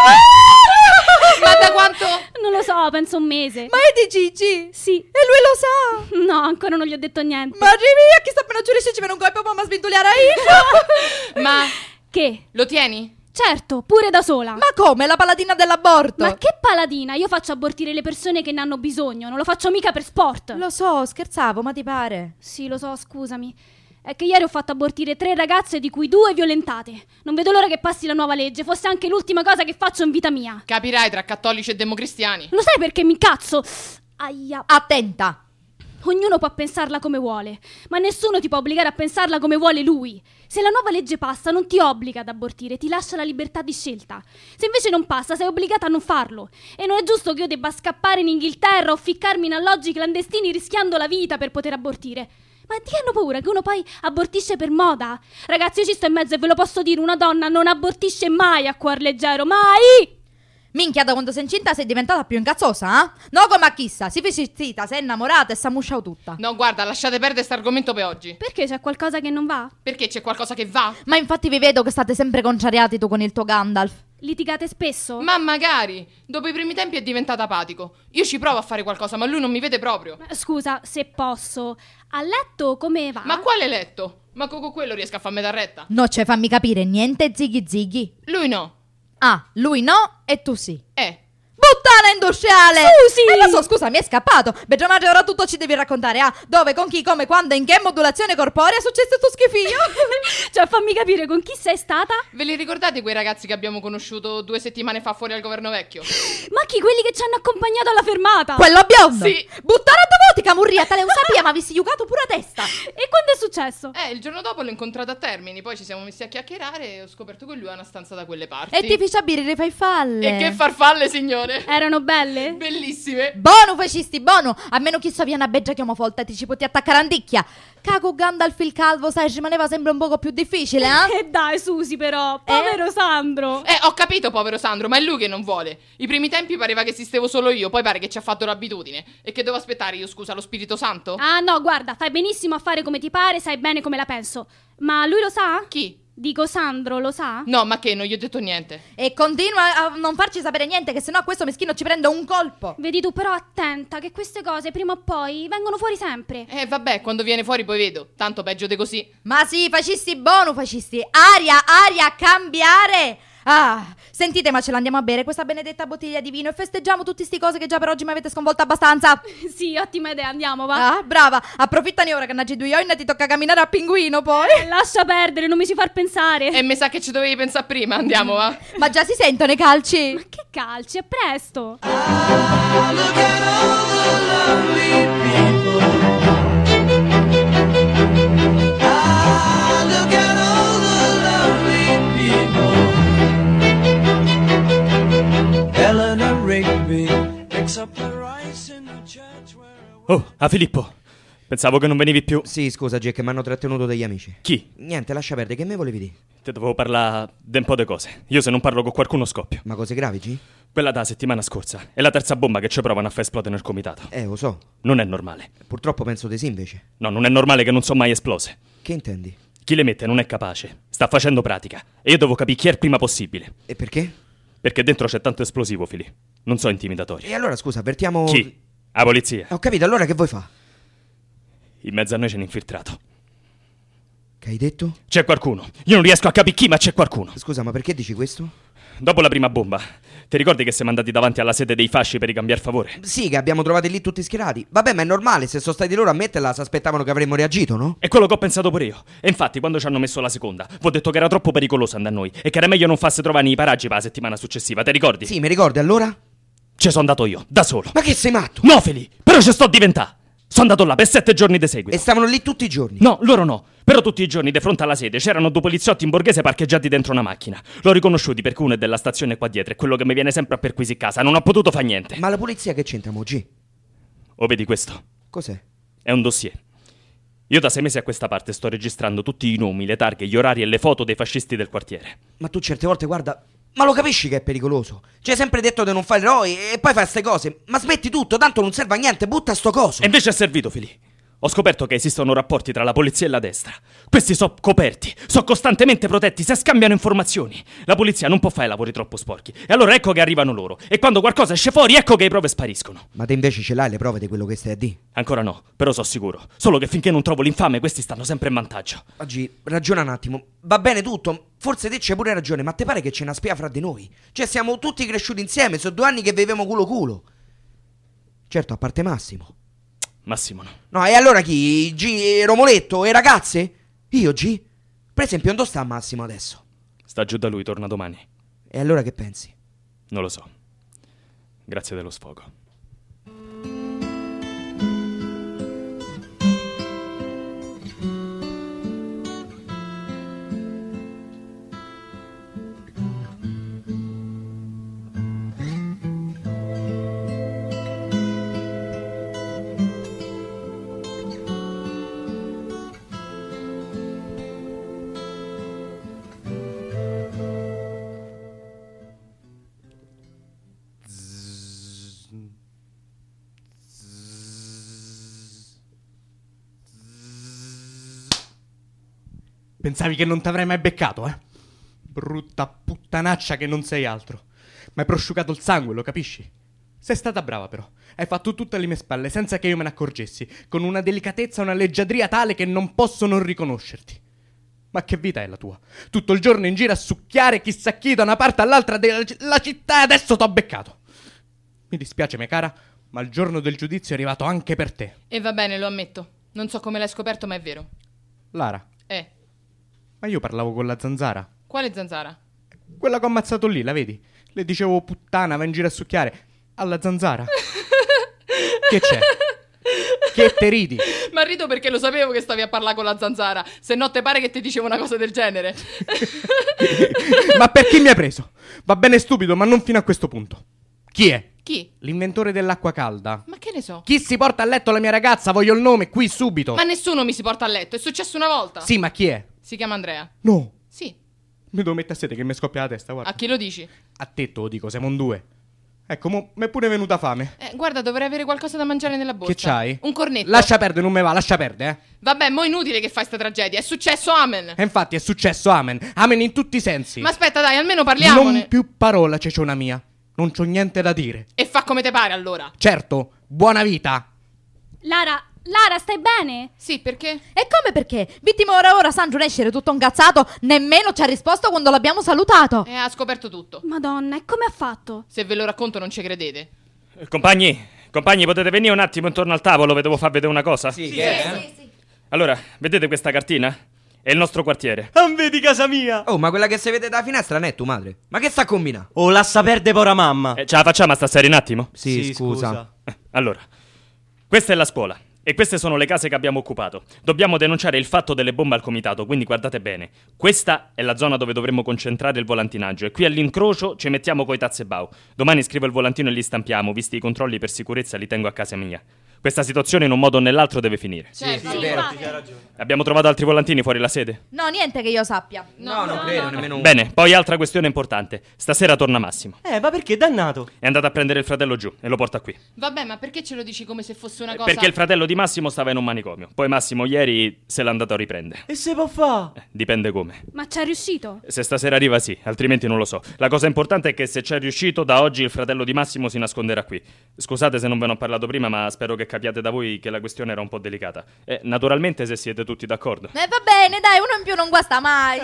Ma da quanto? Non lo so, penso un mese. Ma è di Gigi? Sì. E lui lo sa? No, ancora non gli ho detto niente. Ma Gigi, chi sta appena giurisce ci viene un colpo ma svintugliare io. Ma che? lo tieni? Certo, pure da sola. Ma come? La paladina dell'aborto? Ma che paladina? Io faccio abortire le persone che ne hanno bisogno, non lo faccio mica per sport. Lo so, scherzavo, ma ti pare? Sì, lo so, scusami. È che ieri ho fatto abortire 3 ragazze, di cui 2 violentate. Non vedo l'ora che passi la nuova legge, fosse anche l'ultima cosa che faccio in vita mia. Capirai tra cattolici e democristiani. Lo sai perché mi incazzo? Aia. Attenta. Ognuno può pensarla come vuole, ma nessuno ti può obbligare a pensarla come vuole lui. Se la nuova legge passa non ti obbliga ad abortire, ti lascia la libertà di scelta. Se invece non passa sei obbligata a non farlo. E non è giusto che io debba scappare in Inghilterra o ficcarmi in alloggi clandestini rischiando la vita per poter abortire. Ma di che hanno paura? Che uno poi abortisce per moda? Ragazzi, io ci sto in mezzo e ve lo posso dire, una donna non abortisce mai a cuor leggero, mai! Minchia, da quando sei incinta sei diventata più incazzosa, eh? No, come a chissà, si fece zitta, sei innamorata e si ammusciò tutta. No, guarda, lasciate perdere questo argomento per oggi. Perché c'è qualcosa che non va? Perché c'è qualcosa che va? Ma infatti vi vedo che state sempre contrariati tu con il tuo Gandalf. Litigate spesso? Ma magari, dopo i primi tempi è diventato apatico. Io ci provo a fare qualcosa, ma lui non mi vede proprio. Scusa, se posso, a letto come va? Ma quale letto? Ma con quello riesco a farmi da retta. No, cioè fammi capire, niente zighi zighi. Lui no. Ah, lui no e tu sì. Puttana industriale! Susi! Lo so, scusa, mi è scappato. Beggiamaggio, ora tutto ci devi raccontare. Ah, dove, con chi, come, quando, in che modulazione corporea è successo sto schifio? Cioè, fammi capire, con chi sei stata? Ve li ricordate quei ragazzi che abbiamo conosciuto 2 settimane fa fuori al governo vecchio? Ma chi? Quelli che ci hanno accompagnato alla fermata? Quello biondo? Sì. Buttare a dovotica, murria, te le sapia, ma avessi giucato pure a testa. E quando è successo? Il giorno dopo l'ho incontrato a Termini, poi ci siamo messi a chiacchierare e ho scoperto che lui ha una stanza da quelle parti. E ti fece a birre fai falle. E che farfalle, signore! Erano belle? Bellissime. Buono fascisti, buono. A meno che so viene a beggia chiamo folta e ti ci potti attaccare andicchia. Cago Gandalf il calvo, sai, ci rimaneva sempre un poco più difficile, eh? Dai, Susi, però, povero Sandro. Ho capito, povero Sandro, ma è lui che non vuole. I primi tempi pareva che esistevo solo io, poi pare che ci ha fatto l'abitudine. E che devo aspettare io, scusa, lo Spirito Santo? Ah, no, guarda, fai benissimo a fare come ti pare, sai bene come la penso. Ma lui lo sa? Chi? Dico, Sandro lo sa? No, ma che, non gli ho detto niente. E continua a non farci sapere niente, che sennò questo meschino ci prende un colpo. Vedi tu, però attenta, che queste cose prima o poi vengono fuori sempre. Vabbè, quando viene fuori poi vedo. Tanto peggio di così. Ma sì, fascisti buono, fascisti. Aria, cambiare. Ah, sentite, ma ce l'andiamo a bere questa benedetta bottiglia di vino e festeggiamo tutti sti cose che già per oggi mi avete sconvolto abbastanza. Sì, ottima idea, andiamo, va. Ah, brava, approfittane ora che naggi due ioina, ti tocca camminare a pinguino poi. Lascia perdere, non mi si far pensare. E mi sa che ci dovevi pensare prima, andiamo, va. Ma già si sentono i calci. Ma che calci, è presto. Oh, Filippo. Pensavo che non venivi più. Sì, scusa, Jack, mi hanno trattenuto degli amici. Chi? Niente, lascia perdere, che me volevi dire? Te dovevo parlare di un po' di cose. Io se non parlo con qualcuno scoppio. Ma cose gravi, G? Quella da settimana scorsa è la terza bomba che ci provano a far esplodere nel comitato. Lo so. Non è normale. Purtroppo penso di sì, invece. No, non è normale che non sono mai esplose. Che intendi? Chi le mette non è capace. Sta facendo pratica. E io devo capire chi è il prima possibile. E perché? Perché dentro c'è tanto esplosivo, Fili. Non so intimidatori. E allora, scusa, avvertiamo... Chi? La polizia. Ho capito, allora che vuoi fa? In mezzo a noi c'è un infiltrato. Che hai detto? C'è qualcuno. Io non riesco a capire chi, ma c'è qualcuno. Scusa, ma perché dici questo? Dopo la prima bomba, ti ricordi che siamo andati davanti alla sede dei fasci per ricambiare favore? Sì, che abbiamo trovati lì tutti schierati. Vabbè, ma è normale, se sono stati loro a metterla, si aspettavano che avremmo reagito, no? È quello che ho pensato pure io. E infatti, quando ci hanno messo la seconda, vi ho detto che era troppo pericoloso andare a noi e che era meglio non farsi trovare nei paraggi per la settimana successiva, ti ricordi? Sì, mi ricordi, allora? Ci sono andato io, da solo. Ma che sei matto? No, Feli, però ci sto diventando. Sono andato là per 7 giorni di seguito. E stavano lì tutti i giorni? No, loro no. Però tutti i giorni di fronte alla sede c'erano due poliziotti in borghese parcheggiati dentro una macchina. L'ho riconosciuti perché uno è della stazione qua dietro, è quello che mi viene sempre a perquisire casa. Non ho potuto fare niente. Ma la polizia che c'entra, Mogi? Oh, vedi questo? Cos'è? È un dossier. Io da 6 mesi a questa parte sto registrando tutti i nomi, le targhe, gli orari e le foto dei fascisti del quartiere. Ma tu certe volte, guarda... Ma lo capisci che è pericoloso? Ci hai sempre detto di non fare eroi e poi fai ste cose. Ma smetti tutto, tanto non serve a niente, butta sto coso. E invece è servito, Fili. Ho scoperto che esistono rapporti tra la polizia e la destra. Questi sono coperti, sono costantemente protetti, se scambiano informazioni. La polizia non può fare lavori troppo sporchi. E allora ecco che arrivano loro. E quando qualcosa esce fuori, ecco che le prove spariscono. Ma te invece ce l'hai le prove di quello che stai a dire? Ancora no, però so sicuro. Solo che finché non trovo l'infame, questi stanno sempre in vantaggio. Oggi, ragiona un attimo. Va bene tutto, forse te c'hai pure ragione, ma te pare che c'è una spia fra di noi? Cioè, siamo tutti cresciuti insieme, sono 2 anni che viviamo culo. Certo, a parte Massimo. Massimo no. No, e allora chi? G, Romoletto e ragazze? Io, G? Per esempio, dove sta Massimo adesso? Sta giù da lui, torna domani. E allora che pensi? Non lo so. Grazie dello sfogo. Pensavi che non t'avrei mai beccato, eh? Brutta puttanaccia che non sei altro. Ma hai prosciugato il sangue, lo capisci? Sei stata brava però. Hai fatto tutto alle mie spalle senza che io me ne accorgessi, con una delicatezza e una leggiadria tale che non posso non riconoscerti. Ma che vita è la tua? Tutto il giorno in giro a succhiare chissà chi da una parte all'altra della città e adesso t'ho beccato. Mi dispiace, mia cara, ma il giorno del giudizio è arrivato anche per te. E va bene, lo ammetto. Non so come l'hai scoperto, ma è vero. Lara. Ma io parlavo con la zanzara. Quale zanzara? Quella che ho ammazzato lì, la vedi? Le dicevo puttana, va in giro a succhiare. Alla zanzara. Che c'è? Che te ridi? Ma rido perché lo sapevo che stavi a parlare con la zanzara. Se no te pare che ti dicevo una cosa del genere. Ma per chi mi hai preso? Va bene stupido, ma non fino a questo punto. Chi è? Chi? L'inventore dell'acqua calda. Ma che ne so? Chi si porta a letto la mia ragazza? Voglio il nome, qui subito. Ma nessuno mi si porta a letto, è successo una volta. Sì, ma chi è? Si chiama Andrea. No. Sì. Mi devo mettere a sede che mi scoppia la testa, guarda. A chi lo dici? A te te lo dico, siamo un 2. Ecco, mi è pure venuta fame. Guarda, dovrei avere qualcosa da mangiare nella borsa. Che c'hai? Un cornetto. Lascia perdere, non me va, lascia perdere, Vabbè, mo' inutile che fai sta tragedia. È successo, amen. E infatti è successo, amen. Amen in tutti i sensi. Ma aspetta, dai, almeno parliamone. Non più parola, cecciona mia. Non c'ho niente da dire. E fa come te pare, allora. Certo, buona vita. Lara, stai bene? Sì, perché? E come perché? Vittima ora Sandro esce tutto incazzato, nemmeno ci ha risposto quando l'abbiamo salutato. E ha scoperto tutto. Madonna, e come ha fatto? Se ve lo racconto non ci credete. Compagni, potete venire un attimo intorno al tavolo? Vi devo far vedere una cosa? Sì. Allora, vedete questa cartina? È il nostro quartiere. Non vedi casa mia? Oh, ma quella che si vede da finestra non è tua madre. Ma che sta a combinare? Oh, lascia perdere pora mamma. Ce la facciamo a stasera un attimo? Sì, scusa. Allora, questa è la scuola. E queste sono le case che abbiamo occupato. Dobbiamo denunciare il fatto delle bombe al comitato, quindi guardate bene. Questa è la zona dove dovremmo concentrare il volantinaggio e qui all'incrocio ci mettiamo coi Tazzebau. Domani scrivo il volantino e li stampiamo, visti i controlli per sicurezza li tengo a casa mia. Questa situazione in un modo o nell'altro deve finire. Sì, è vero. Abbiamo trovato altri volantini fuori la sede? No, niente che io sappia. No, non credo, nemmeno uno. Bene, poi altra questione importante. Stasera torna Massimo. Ma perché dannato? È andato a prendere il fratello giù e lo porta qui. Vabbè, ma perché ce lo dici come se fosse una cosa? Perché il fratello di Massimo stava in un manicomio. Poi Massimo ieri se l'è andato a riprendere. E se può fa? Dipende come. Ma c'è riuscito? Se stasera arriva sì, altrimenti non lo so. La cosa importante è che se c'è riuscito, da oggi il fratello di Massimo si nasconderà qui. Scusate se non ve ne ho parlato prima, ma spero che capiate da voi che la questione era un po' delicata. Naturalmente se siete tutti d'accordo. Va bene, dai, uno in più non guasta mai.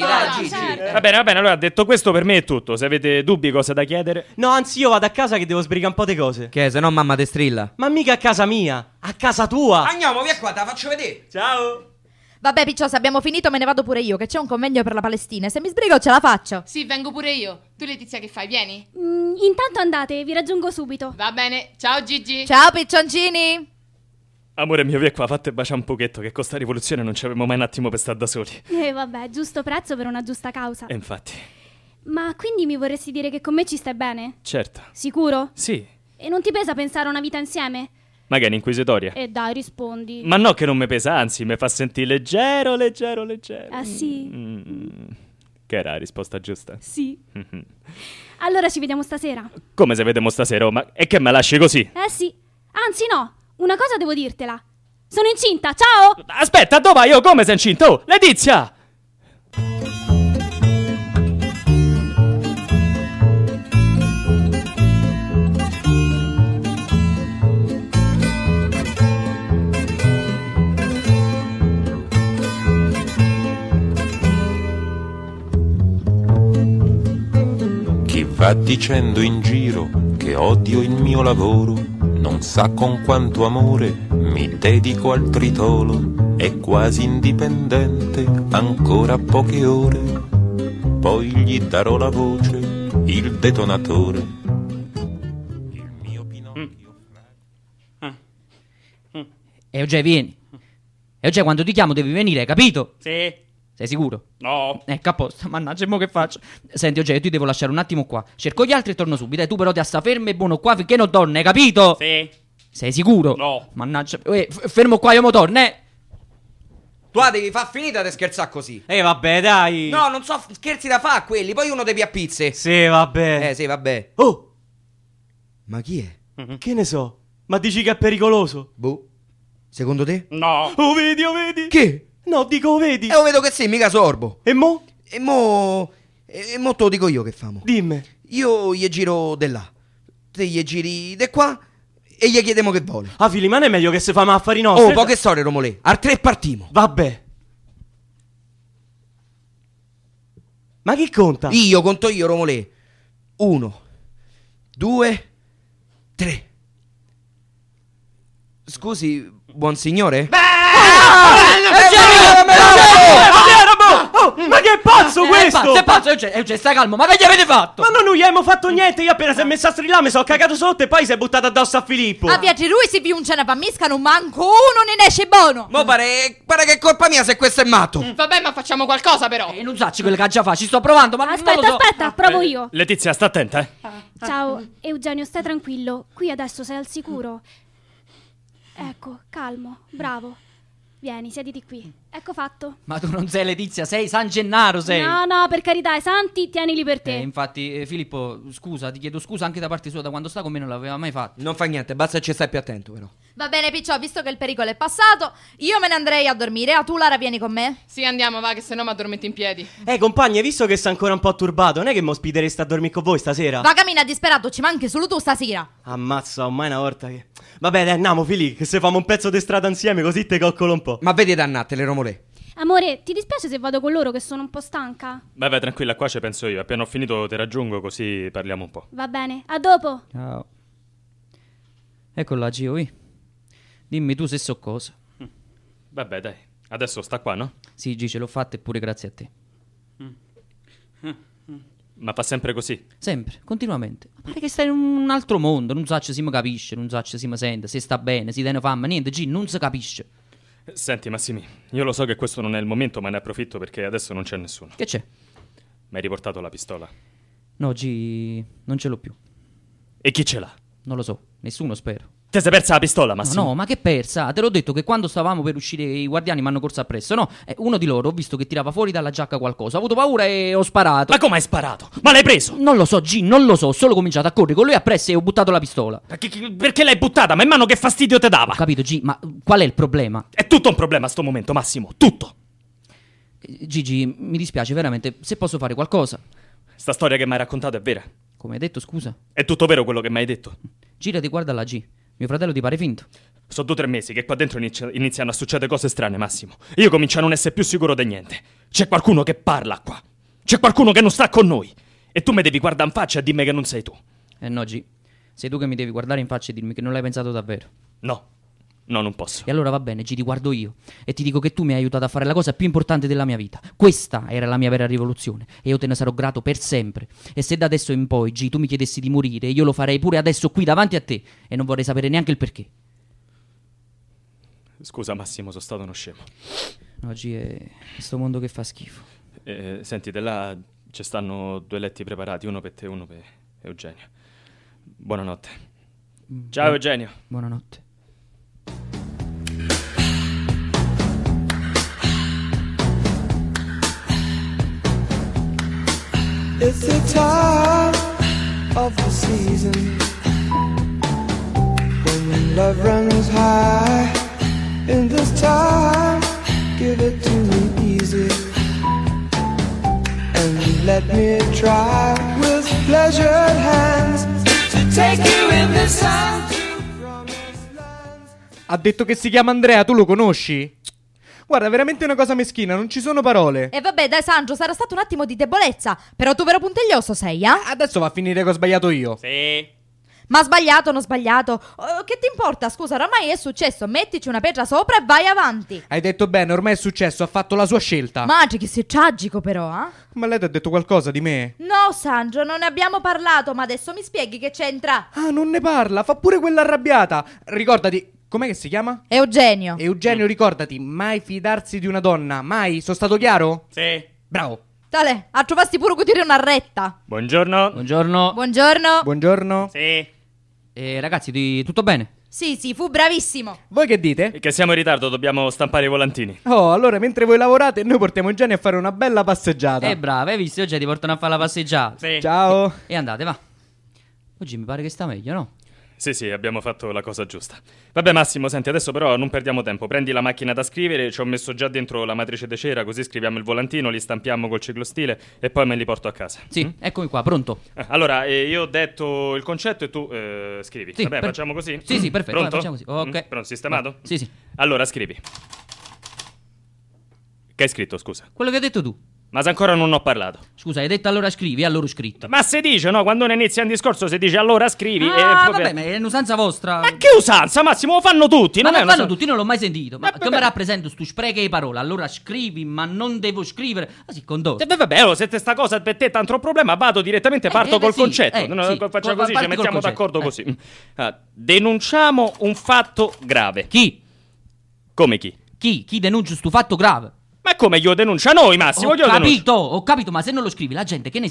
Va bene, allora detto questo per me è tutto. Se avete dubbi, cose da chiedere. No, anzi io vado a casa che devo sbrigare un po' di cose. Che se no mamma te strilla. Ma mica a casa mia, a casa tua. Andiamo, via qua, te la faccio vedere. Ciao. Vabbè, Piccio, se abbiamo finito me ne vado pure io, che c'è un convegno per la Palestina. Se mi sbrigo ce la faccio. Sì, vengo pure io. Tu Letizia che fai? Vieni? Intanto andate, vi raggiungo subito. Va bene, ciao Gigi. Ciao piccioncini. Amore mio, via qua, fate baciare un pochetto, che con sta rivoluzione non ci avevamo mai un attimo per stare da soli. Vabbè, giusto prezzo per una giusta causa. E infatti. Ma quindi mi vorresti dire che con me ci stai bene? Certo. Sicuro? Sì. E non ti pesa pensare a una vita insieme? Ma che è un'inquisitoria? Dai, rispondi. Ma no che non mi pesa, anzi, mi fa sentire leggero. Ah sì? Che era la risposta giusta? Sì. Allora ci vediamo stasera. Come se vediamo stasera? Oh, ma è che me lasci così? Sì. Anzi no, una cosa devo dirtela. Sono incinta, ciao! Aspetta, dove vai? Come sei incinta? Oh, Letizia! Chi va dicendo in giro che odio il mio lavoro non sa con quanto amore mi dedico al tritolo. È quasi indipendente, ancora poche ore, poi gli darò la voce, il detonatore. Il mio Pinocchio. Euge, vieni. Euge, quando ti chiamo devi venire, capito? Sì. Sei sicuro? No. Ecco, a posto. Mannaggia, mo che faccio? Senti, Euge, io ti devo lasciare un attimo qua. Cerco gli altri e torno subito. Tu però ti sta fermo e buono qua finché non torni, capito? Sì. Sei sicuro? No. Mannaggia. Fermo qua, io mo torno, Tu devi far finita di scherzare così. Vabbè, dai. No, non so scherzi da fa quelli. Poi uno devi a pizze. Sì, vabbè. Sì, vabbè. Oh, Ma chi è? che ne so? Ma dici che è pericoloso? Boh. Secondo te? No. Oh, vedi? Che? No, dico, vedi. Lo vedo che sei, mica sorbo. E mo? E mo te lo dico io che famo. Dimmi. Io gli giro di là. Te gli giri di qua e gli chiediamo che vuole. Ah, Filimano è meglio che se fa affari nostri. Oh, poche storie, Romolè. Al 3 partimo. Vabbè. Ma chi conta? Io conto io, Romolè. 1, 2, 3. Scusi, buon signore? Ma che pazzo questo? È pazzo, Euge, stai calmo. Ma che gli avete fatto? Ma non gli abbiamo fatto niente. Io appena si è messa a strillare mi sono cagato sotto e poi si è buttato addosso a Filippo. A Pietri lui si piuncia una pammisca, non manco uno ne esce buono. Mo pare che è colpa mia se questo è matto. Vabbè, ma facciamo qualcosa però. Non sacci quello che ha già fatto, ci sto provando, ma non lo so. Aspetta, provo io. Letizia, sta attenta, Ciao, Eugenio, stai tranquillo. Qui adesso sei al sicuro. Ecco, calmo, bravo. Vieni, siediti qui. Ecco fatto. Ma tu non sei Letizia, sei San Gennaro, sei. No, per carità, i santi, tienili per te. Infatti, Filippo, scusa, ti chiedo scusa anche da parte sua, da quando sta con me non l'aveva mai fatto. Non fa niente, basta che ci stai più attento, però. Va bene, Picciò, visto che il pericolo è passato, io me ne andrei a dormire. A tu, Lara, vieni con me? Sì, andiamo, va, che se no mi addormento in piedi. Compagni, visto che sei ancora un po' turbato, non è che mi ospitereste a dormire con voi stasera? Va, cammina disperato, ci manchi solo tu stasera. Ammazza, ormai una volta che... Vabbè, dai, andiamo, Fili, che se famo un pezzo di strada insieme, così te coccolo un po'. Ma vedi dannatele, Romolè. Amore, ti dispiace se vado con loro che sono un po' stanca? Vai, tranquilla, qua ci penso io. Appena ho finito ti raggiungo così parliamo un po'. Va bene, a dopo. Ciao. Eccola, Gio, dimmi tu se so cosa. Vabbè, dai, adesso sta qua, no? Sì, Gi, ce l'ho fatta eppure grazie a te. Ma fa sempre così? Sempre, continuamente. Ma pare che stai in un altro mondo, non so se si mi capisce, non so se si mi sente, se sta bene, si tiene fame, niente, Gi, non si capisce. Senti, Massimi, io lo so che questo non è il momento, ma ne approfitto perché adesso non c'è nessuno. Che c'è? Mi hai riportato la pistola. No, Gi, non ce l'ho più. E chi ce l'ha? Non lo so, nessuno spero. Te sei persa la pistola, Massimo? No, ma che persa? Te l'ho detto che quando stavamo per uscire i guardiani mi hanno corso appresso, no? Uno di loro ho visto che tirava fuori dalla giacca qualcosa, ho avuto paura e ho sparato. Ma come hai sparato? Ma l'hai preso? Non lo so, G, non lo so, ho solo cominciato a correre con lui appresso e ho buttato la pistola. Perché l'hai buttata? Ma in mano che fastidio te dava? Ho capito, G, ma qual è il problema? È tutto un problema a sto momento, Massimo, tutto. Gigi, mi dispiace veramente, se posso fare qualcosa. Sta storia che mi hai raccontato è vera? Come hai detto, scusa? È tutto vero quello che mi hai detto? Girati, guarda là, G. Mio fratello ti pare finto? Sono 2 o 3 mesi che qua dentro iniziano a succedere cose strane, Massimo. Io comincio a non essere più sicuro di niente. C'è qualcuno che parla qua. C'è qualcuno che non sta con noi. E tu mi devi guardare in faccia e dimmi che non sei tu. No, G. Sei tu che mi devi guardare in faccia e dirmi che non l'hai pensato davvero. No, non posso. E allora va bene, G, ti guardo io. E ti dico che tu mi hai aiutato a fare la cosa più importante della mia vita. Questa era la mia vera rivoluzione. E io te ne sarò grato per sempre. E se da adesso in poi, G, tu mi chiedessi di morire, io lo farei pure adesso qui davanti a te. E non vorrei sapere neanche il perché. Scusa, Massimo, sono stato uno scemo. No, G, è sto mondo che fa schifo. Senti, da là ci stanno 2 letti preparati, uno per te e uno per Eugenio. Buonanotte. Ciao, Eugenio. Buonanotte. It's the time of the season when love runs high. In this time, give it to me easy and let me try with pleasured hands to take you in this time to promised lands. Ha detto che si chiama Andrea, tu lo conosci? Guarda, veramente una cosa meschina, non ci sono parole. E vabbè, dai, Sandro, sarà stato un attimo di debolezza. Però tu vero puntiglioso sei, eh? Adesso va a finire che ho sbagliato io. Sì. Ma sbagliato o non sbagliato? Che ti importa? Scusa, oramai è successo. Mettici una pietra sopra e vai avanti. Hai detto bene, ormai è successo, ha fatto la sua scelta. Maggi, che sei tragico però, eh? Ma lei ti ha detto qualcosa di me? No, Sandro, non ne abbiamo parlato, ma adesso mi spieghi che c'entra. Ah, non ne parla, fa pure quella arrabbiata. Ricordati, com'è che si chiama? Eugenio. Eugenio, ricordati, mai fidarsi di una donna, mai. Sono stato chiaro? Sì. Bravo. Tale, a trovasti pure dire una retta. Buongiorno. Buongiorno. Buongiorno. Buongiorno. Sì. Ragazzi, tutto bene? Sì, fu bravissimo. Voi che dite? Che siamo in ritardo, dobbiamo stampare i volantini. Oh, allora mentre voi lavorate noi portiamo Eugenio a fare una bella passeggiata. Bravo, hai visto? Oggi ti portano a fare la passeggiata. Sì. Ciao. E andate, va. Oggi mi pare che sta meglio, no? Sì, abbiamo fatto la cosa giusta. Vabbè, Massimo, senti, adesso però non perdiamo tempo. Prendi la macchina da scrivere, ci ho messo già dentro la matrice de cera, così scriviamo il volantino, li stampiamo col ciclostile e poi me li porto a casa. Sì, eccomi qua, pronto. Allora, io ho detto il concetto e tu scrivi. Sì, Vabbè, facciamo così? Sì, perfetto, Pronto? facciamo così. Ok. Pronto, sistemato? Sì. Allora, scrivi. Che hai scritto, scusa? Quello che hai detto tu. Ma se ancora non ho parlato. Scusa, hai detto allora scrivi, allora ho scritto. Ma si dice, no? Quando ne inizia un discorso si dice allora scrivi. Vabbè, ma è un'usanza vostra. Ma che usanza, Massimo? Lo fanno tutti. Ma non è fanno una... tutti, non l'ho mai sentito. Ma come rappresento stu spreche di parole? Allora scrivi, ma non devo scrivere. Ma sì, condotto. Vabbè, allora, se sta cosa per te è tanto problema, vado direttamente, parto col concetto. Facciamo così, ci mettiamo d'accordo così. Denunciamo un fatto grave. Chi? Come chi? Chi denuncia stu fatto grave? Ma come io denuncia? Noi, Massimo, Ho capito, ma se non lo scrivi la gente che ne sa? Ma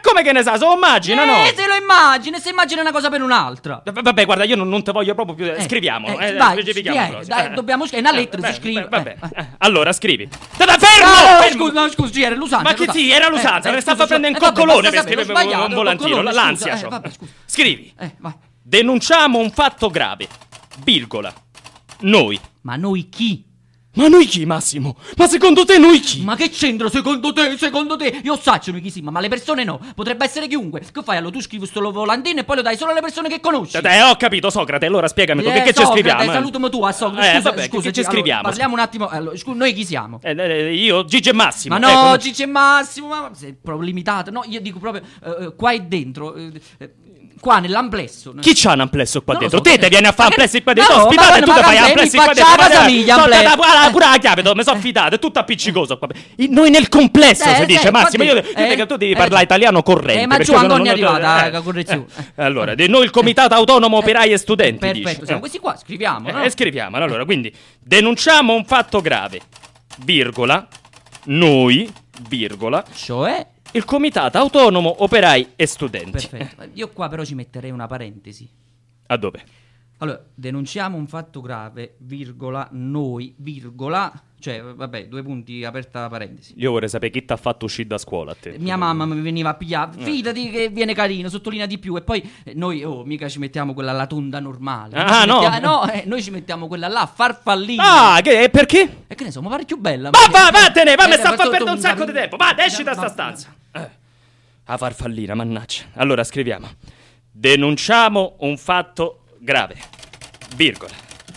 come che ne sa? Se lo immagina, no? Se lo immagina, se immagina una cosa per un'altra. Vabbè, guarda, io non te voglio proprio più. Scriviamolo. Vai, specifichiamo. dai, dobbiamo scrivere una lettera, si scrive. Vabbè. Allora, scrivi. Fermo! No, scusi, era l'usanza. Ma che sì, era l'usanza. Ne stava prendendo un coccolone per scrivere un volantino. L'ansia. Scrivi. Denunciamo un fatto grave. Virgola. Noi. Ma noi chi? Ma noi chi, Massimo? Ma secondo te noi chi? Ma che c'entra secondo te? Secondo te? Io saccio noi chi siamo, ma le persone no. Potrebbe essere chiunque. Che fai? Allora tu scrivi sto volantino e poi lo dai solo alle persone che conosci. Ho capito, Socrate. Allora spiegami che ci scriviamo. Salutami tu a Socrate. Scusa, che ci scriviamo? Parliamo un attimo. Allora, noi chi siamo? Io, Gigi e Massimo. Ma no, Gigi e Massimo, ma sei proprio limitato. No, io dico proprio qua e dentro. Qua nell'amplesso. Chi c'ha un amplesso qua Non lo dentro? so, Te vieni a fare amplesso qua no, dentro. Ospitare, tu ma te fai mi amplesso qua faccia dentro. la casa mia, amplesso. Pure la chiave, mi sono fidato, è tutto appiccicoso qua. Noi nel complesso si dice, Massimo. Io dico che tu devi parlare italiano corrente. Ma giù ancora non è arrivata la correzione. Allora, noi il Comitato Autonomo Operai e Studenti. Perfetto, siamo questi qua, scriviamo. No? Scriviamo, allora, quindi denunciamo un fatto grave, virgola, noi, virgola, cioè il Comitato Autonomo Operai e Studenti. Perfetto. Io qua però ci metterei una parentesi. A dove? Allora, denunciamo un fatto grave, virgola, noi, virgola, cioè, vabbè, 2 punti, aperta parentesi. Io vorrei sapere chi t'ha fatto uscire da scuola a te. Mia mamma mi veniva a pigliare, fidati che viene carino, sottolinea di più. E poi noi, mica ci mettiamo quella alla tonda normale. Noi ci mettiamo quella là, farfallina. Perché? E che ne so, ma pare più bella. Vattene, mi sta a perdere un sacco di tempo. Esci da sta stanza. La farfallina, mannaggia. Allora, scriviamo. Denunciamo un fatto grave, virgola.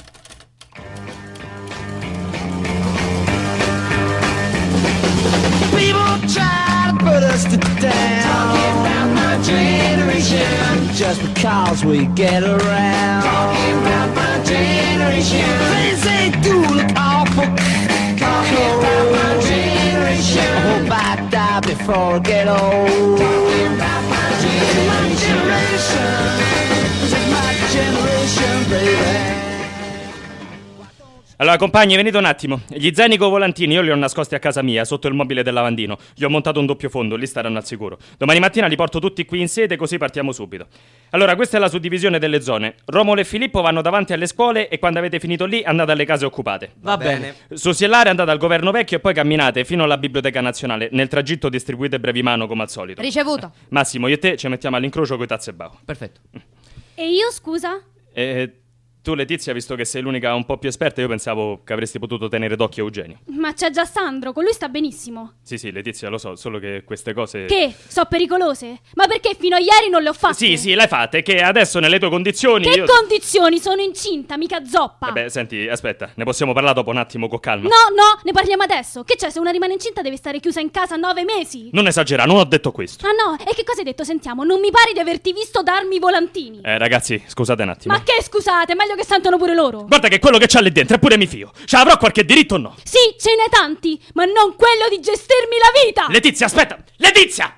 People try to put us to down. Talking about my generation. Just because we get around. Talking about my generation. Things they do look awful. Talking about my generation. I hope I die before I get old. Talking about my generation. This is my generation, baby. Allora, compagni, venite un attimo. Gli zaini con volantini io li ho nascosti a casa mia, sotto il mobile del lavandino. Gli ho montato un doppio fondo, lì staranno al sicuro. Domani mattina li porto tutti qui in sede, così partiamo subito. Allora, questa è la suddivisione delle zone. Romolo e Filippo vanno davanti alle scuole e quando avete finito lì andate alle case occupate. Va bene. Susiellare andate al governo vecchio e poi camminate fino alla Biblioteca Nazionale. Nel tragitto distribuite brevi mano come al solito. Ricevuto. Massimo, io e te ci mettiamo all'incrocio coi Tazzebao. Perfetto. E io, scusa? Tu, Letizia, visto che sei l'unica un po' più esperta, io pensavo che avresti potuto tenere d'occhio Eugenio. Ma c'è già Sandro, con lui sta benissimo. Sì, Letizia, lo so, solo che queste cose... Che? So pericolose? Ma perché fino a ieri non le ho fatte? Sì, l'hai fatte, che adesso nelle tue condizioni... Che condizioni? Sono incinta, mica zoppa. Vabbè, senti, aspetta, ne possiamo parlare dopo un attimo con calma. No, ne parliamo adesso. Che c'è, se una rimane incinta deve stare chiusa in casa 9 mesi? Non esagera, non ho detto questo. Ah no, e che cosa hai detto? Sentiamo, non mi pare di averti visto darmi i volantini. Ragazzi, scusate un attimo. Ma che scusate, meglio che sentono pure loro. Guarda che quello che c'ha lì dentro, eppure mi fio. Ce l'avrò qualche diritto o no? Sì, ce n'è tanti, ma non quello di gestirmi la vita. Letizia, aspetta! Letizia!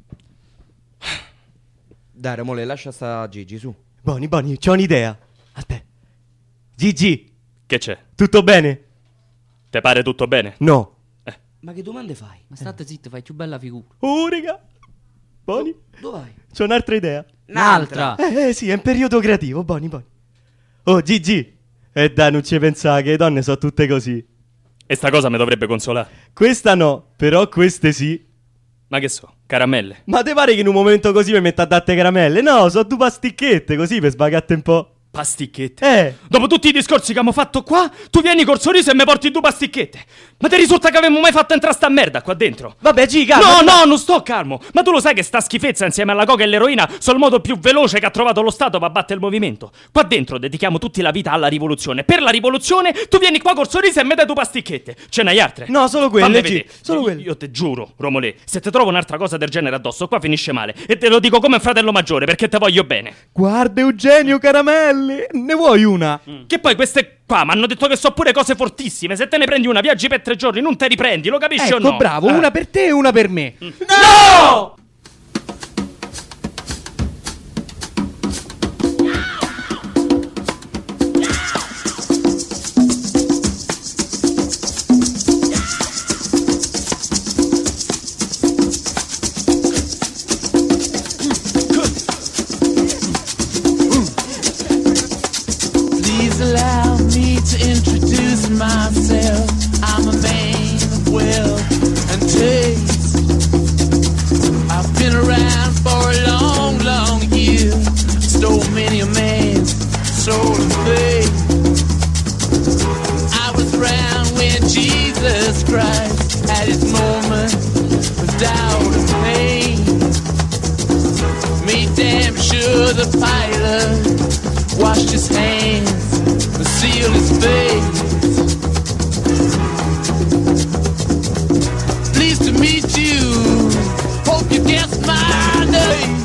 Dai, Romole, lascia sta Gigi, su. Boni, c'ho un'idea. Aspetta. Gigi, Che c'è? tutto bene? Te pare tutto bene? No. Ma che domande fai? Ma state zitto, fai più bella figura. Oh, raga. Boni, Dove vai? c'ho un'altra idea. Un'altra. Sì, è un periodo creativo, Boni. Oh, Gigi. Dai, non ci pensare che le donne sono tutte così. E sta cosa mi dovrebbe consolare. Questa no, però queste sì. Ma che so, caramelle? Ma te pare che in un momento così mi metta a datte caramelle? No, sono 2 pasticchette, così per sbagatte un po'. Pasticchette? Dopo tutti i discorsi che abbiamo fatto qua, tu vieni col sorriso e mi porti 2 pasticchette. Ma ti risulta che avevamo mai fatto entrare sta merda qua dentro? Vabbè, Giga. No, non sto calmo. Ma tu lo sai che sta schifezza insieme alla coca e l'eroina sono il modo più veloce che ha trovato lo Stato per battere il movimento. Qua dentro dedichiamo tutti la vita alla rivoluzione. Per la rivoluzione tu vieni qua col sorriso e mi dai 2 pasticchette. Ce n'hai altre? No, solo quelle, G. Solo quelle. Io te giuro, Romolè, se ti trovo un'altra cosa del genere addosso, qua finisce male. E te lo dico come fratello maggiore, perché te voglio bene. Guarda, Eugenio, caramelle. Ne vuoi una? Che poi queste qua mi hanno detto che so pure cose fortissime. Se te ne prendi una, viaggi per 3 giorni, non te riprendi, lo capisci o no? Ecco, bravo, una per te e una per me. No! Please allow me to introduce myself. I'm a man of wealth and taste. I've been around for a long, long year. Stole many a man's soul and faith. I was around when Jesus Christ had his moment of doubt and pain. Made damn sure the pilot washed his hands and sealed his face. Pleased to meet you. Hope you guessed my name.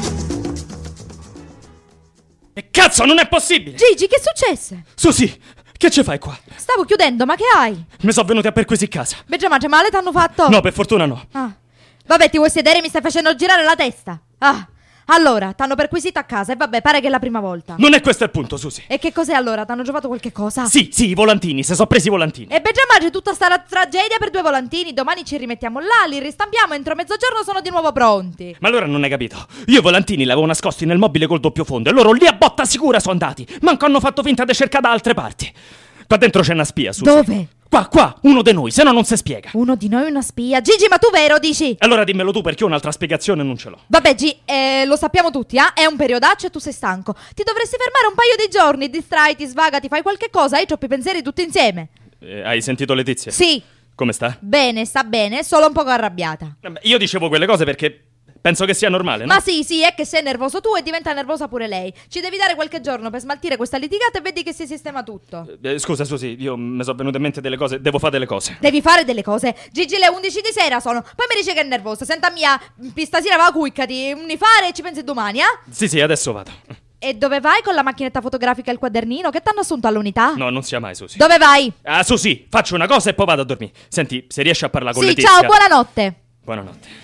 E cazzo, non è possibile! Gigi, che è successo? Susi, che ci fai qua? Stavo chiudendo, ma che hai? Mi sono venuti a perquisire casa. Beh, già, ma c'è male t'hanno fatto? No, per fortuna no. Ah. Vabbè, ti vuoi sedere? Mi stai facendo girare la testa. Ah. Allora, t'hanno perquisito a casa e vabbè, pare che è la prima volta. Non è questo il punto, Susi. E che cos'è allora? T'hanno giocato qualche cosa? Sì, i volantini, se sono presi i volantini. E beh, già, ma c'è tutta sta tragedia per 2 volantini. Domani ci rimettiamo là, li ristampiamo, entro mezzogiorno sono di nuovo pronti. Ma allora non hai capito. Io i volantini li avevo nascosti nel mobile col doppio fondo e loro lì a botta sicura sono andati. Manco hanno fatto finta di cercare da altre parti. Qua dentro c'è una spia, Susi. Dove? Qua, uno di noi, se no non si spiega. Uno di noi una spia? Gigi, ma tu vero dici? Allora dimmelo tu, perché io un'altra spiegazione non ce l'ho. Vabbè, lo sappiamo tutti, È un periodaccio e tu sei stanco. Ti dovresti fermare un paio di giorni, distrai, svagati, fai qualche cosa, hai troppi pensieri tutti insieme. Hai sentito Letizia? Sì. Come sta? Bene, sta bene, solo un poco arrabbiata. Io dicevo quelle cose perché penso che sia normale, no? Ma sì, è che sei nervoso tu e diventa nervosa pure lei. Ci devi dare qualche giorno per smaltire questa litigata e vedi che si sistema tutto. Scusa, Susi, io mi sono venute in mente delle cose, devo fare delle cose. Devi fare delle cose. Gigi, le 11 di sera sono. Poi mi dice che è nervosa. Senta mia, stasera va a cuicati. Mi fare e ci pensi domani, Sì, adesso vado. E dove vai con la macchinetta fotografica e il quadernino? Che t'hanno assunto all'unità? No, non sia mai, Susi. Dove vai? Susi, faccio una cosa e poi vado a dormire. Senti, se riesci a parlare con Sì, Letizia. ciao, buonanotte. Buonanotte.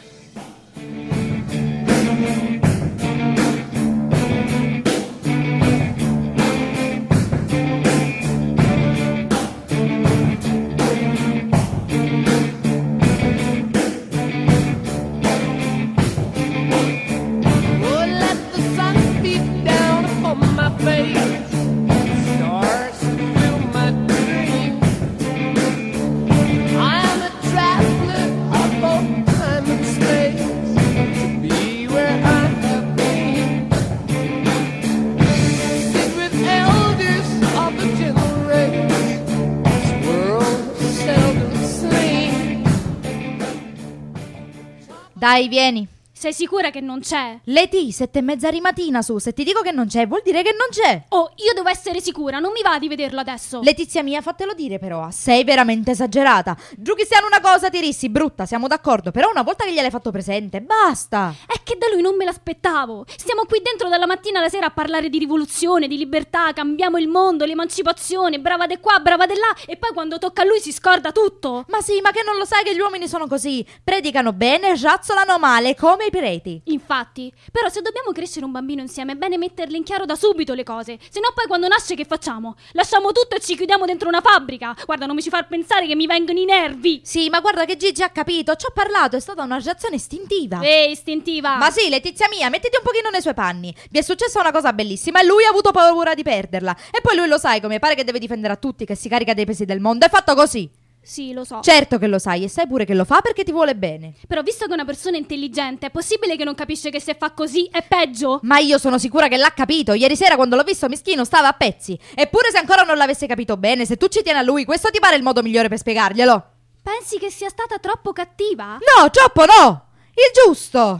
Dai, vieni. Sei sicura che non c'è? Leti, 7:30 rimatina su. Se ti dico che non c'è, vuol dire che non c'è. Oh, io devo essere sicura, non mi va di vederlo adesso. Letizia mia, fatelo dire però, sei veramente esagerata. Giù che siano una cosa, tirissi, brutta, siamo d'accordo. Però una volta che gliel'hai fatto presente, basta. È che da lui non me l'aspettavo. Stiamo qui dentro dalla mattina alla sera a parlare di rivoluzione, di libertà, cambiamo il mondo, l'emancipazione, brava di qua, brava di là. E poi quando tocca a lui si scorda tutto. Ma sì, ma che non lo sai che gli uomini sono così? Predicano bene e razzolano male, come i preti. Infatti, però se dobbiamo crescere un bambino insieme è bene metterle in chiaro da subito le cose. Se no poi quando nasce che facciamo? Lasciamo tutto e ci chiudiamo dentro una fabbrica. Guarda, non mi ci far pensare che mi vengono i nervi. Sì, ma guarda che Gigi ha capito, ci ho parlato, è stata una reazione istintiva. Istintiva. Ma sì, Letizia mia, mettiti un pochino nei suoi panni. Vi è successa una cosa bellissima e lui ha avuto paura di perderla. E poi lui lo sai come pare che deve difendere a tutti, che si carica dei pesi del mondo. È fatto così. Sì, lo so. Certo che lo sai e sai pure che lo fa perché ti vuole bene. Però visto che è una persona intelligente, è possibile che non capisce che se fa così è peggio? Ma io sono sicura che l'ha capito. Ieri sera quando l'ho visto mischino stava a pezzi. Eppure se ancora non l'avesse capito bene, se tu ci tieni a lui, questo ti pare il modo migliore per spiegarglielo? Pensi che sia stata troppo cattiva? No, troppo no! Il giusto!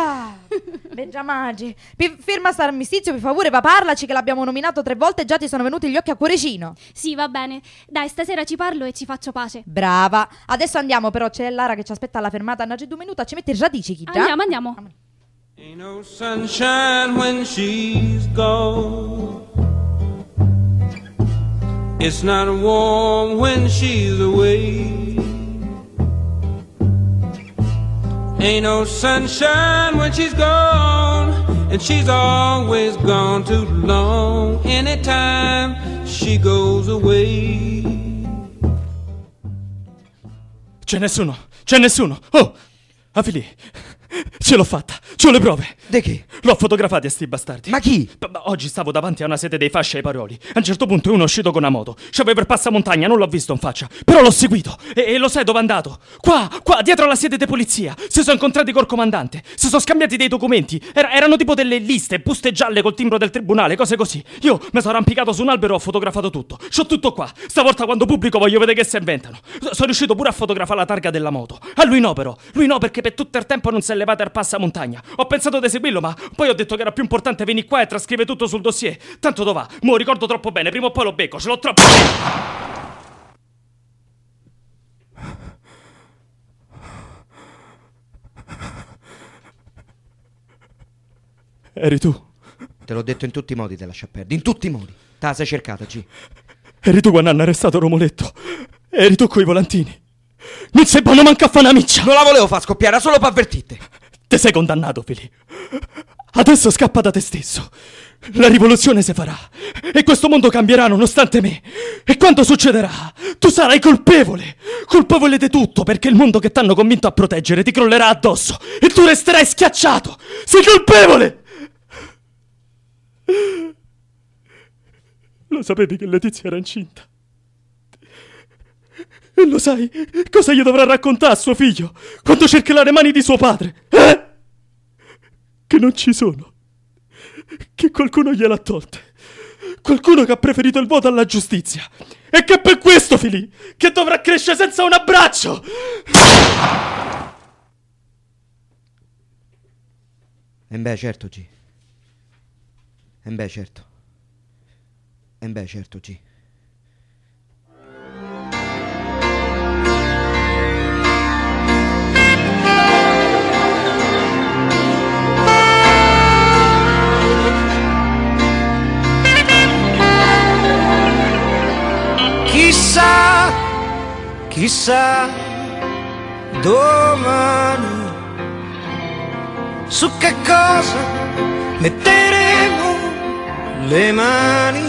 Bengiamagi. Firma sta armistizio, per favore, va, parlaci che l'abbiamo nominato 3 volte e già ti sono venuti gli occhi a cuoricino. Sì, va bene. Dai, stasera ci parlo e ci faccio pace. Brava. Adesso andiamo, però c'è Lara che ci aspetta alla fermata. Anna, 2 minuti, ci metti radici, chi già? Andiamo. Ain't no sunshine when she's gone. It's not warm when she's away. Ain't no sunshine when she's gone, and she's always gone too long. Anytime she goes away. C'è nessuno. Oh, Afili, Ce l'ho fatta, c'ho le prove. De che? L'ho fotografati a sti bastardi. Ma chi? Oggi stavo davanti a una sede dei fasci ai Paroli. A un certo punto uno è uscito con una moto. C'aveva il passamontagna, non l'ho visto in faccia. Però l'ho seguito. E lo sai dove è andato? Qua, dietro alla sede di polizia. Si sono incontrati col comandante. Si sono scambiati dei documenti. Erano tipo delle liste, buste gialle col timbro del tribunale, cose così. Io mi sono arrampicato su un albero e ho fotografato tutto. C'ho tutto qua. Stavolta quando pubblico voglio vedere che si inventano. Sono riuscito pure a fotografare la targa della moto. A lui no però. Lui no perché per tutto il tempo non si è levato al passamontagna. Ho pensato di seguirlo, ma poi ho detto che era più importante venire qua e trascrivere tutto sul dossier. Tanto dove va? Mo' ricordo troppo bene, prima o poi lo becco, ce l'ho troppo. Eri tu? Te l'ho detto in tutti i modi, te lascia perdere. In tutti i modi. Te la sei cercata, G. Eri tu quando hanno arrestato Romoletto. Eri tu coi volantini. Non sei buono manca a fare una miccia. Non la volevo far scoppiare, era solo per avvertirti. Te sei condannato, Fili. Adesso scappa da te stesso. La rivoluzione si farà. E questo mondo cambierà nonostante me. E quando succederà, tu sarai colpevole. Colpevole di tutto, perché il mondo che t'hanno convinto a proteggere ti crollerà addosso. E tu resterai schiacciato. Sei colpevole. Lo sapevi che Letizia era incinta? E lo sai cosa gli dovrà raccontare a suo figlio quando cercherà le mani di suo padre? Che non ci sono. Che qualcuno gliel'ha tolte. Qualcuno che ha preferito il voto alla giustizia. E che per questo, Fili, che dovrà crescere senza un abbraccio. E beh, certo, G. E beh, certo. E beh, certo, G. Chissà domani su che cosa metteremo le mani,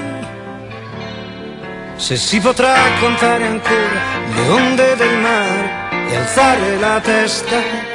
se si potrà contare ancora le onde del mare e alzare la testa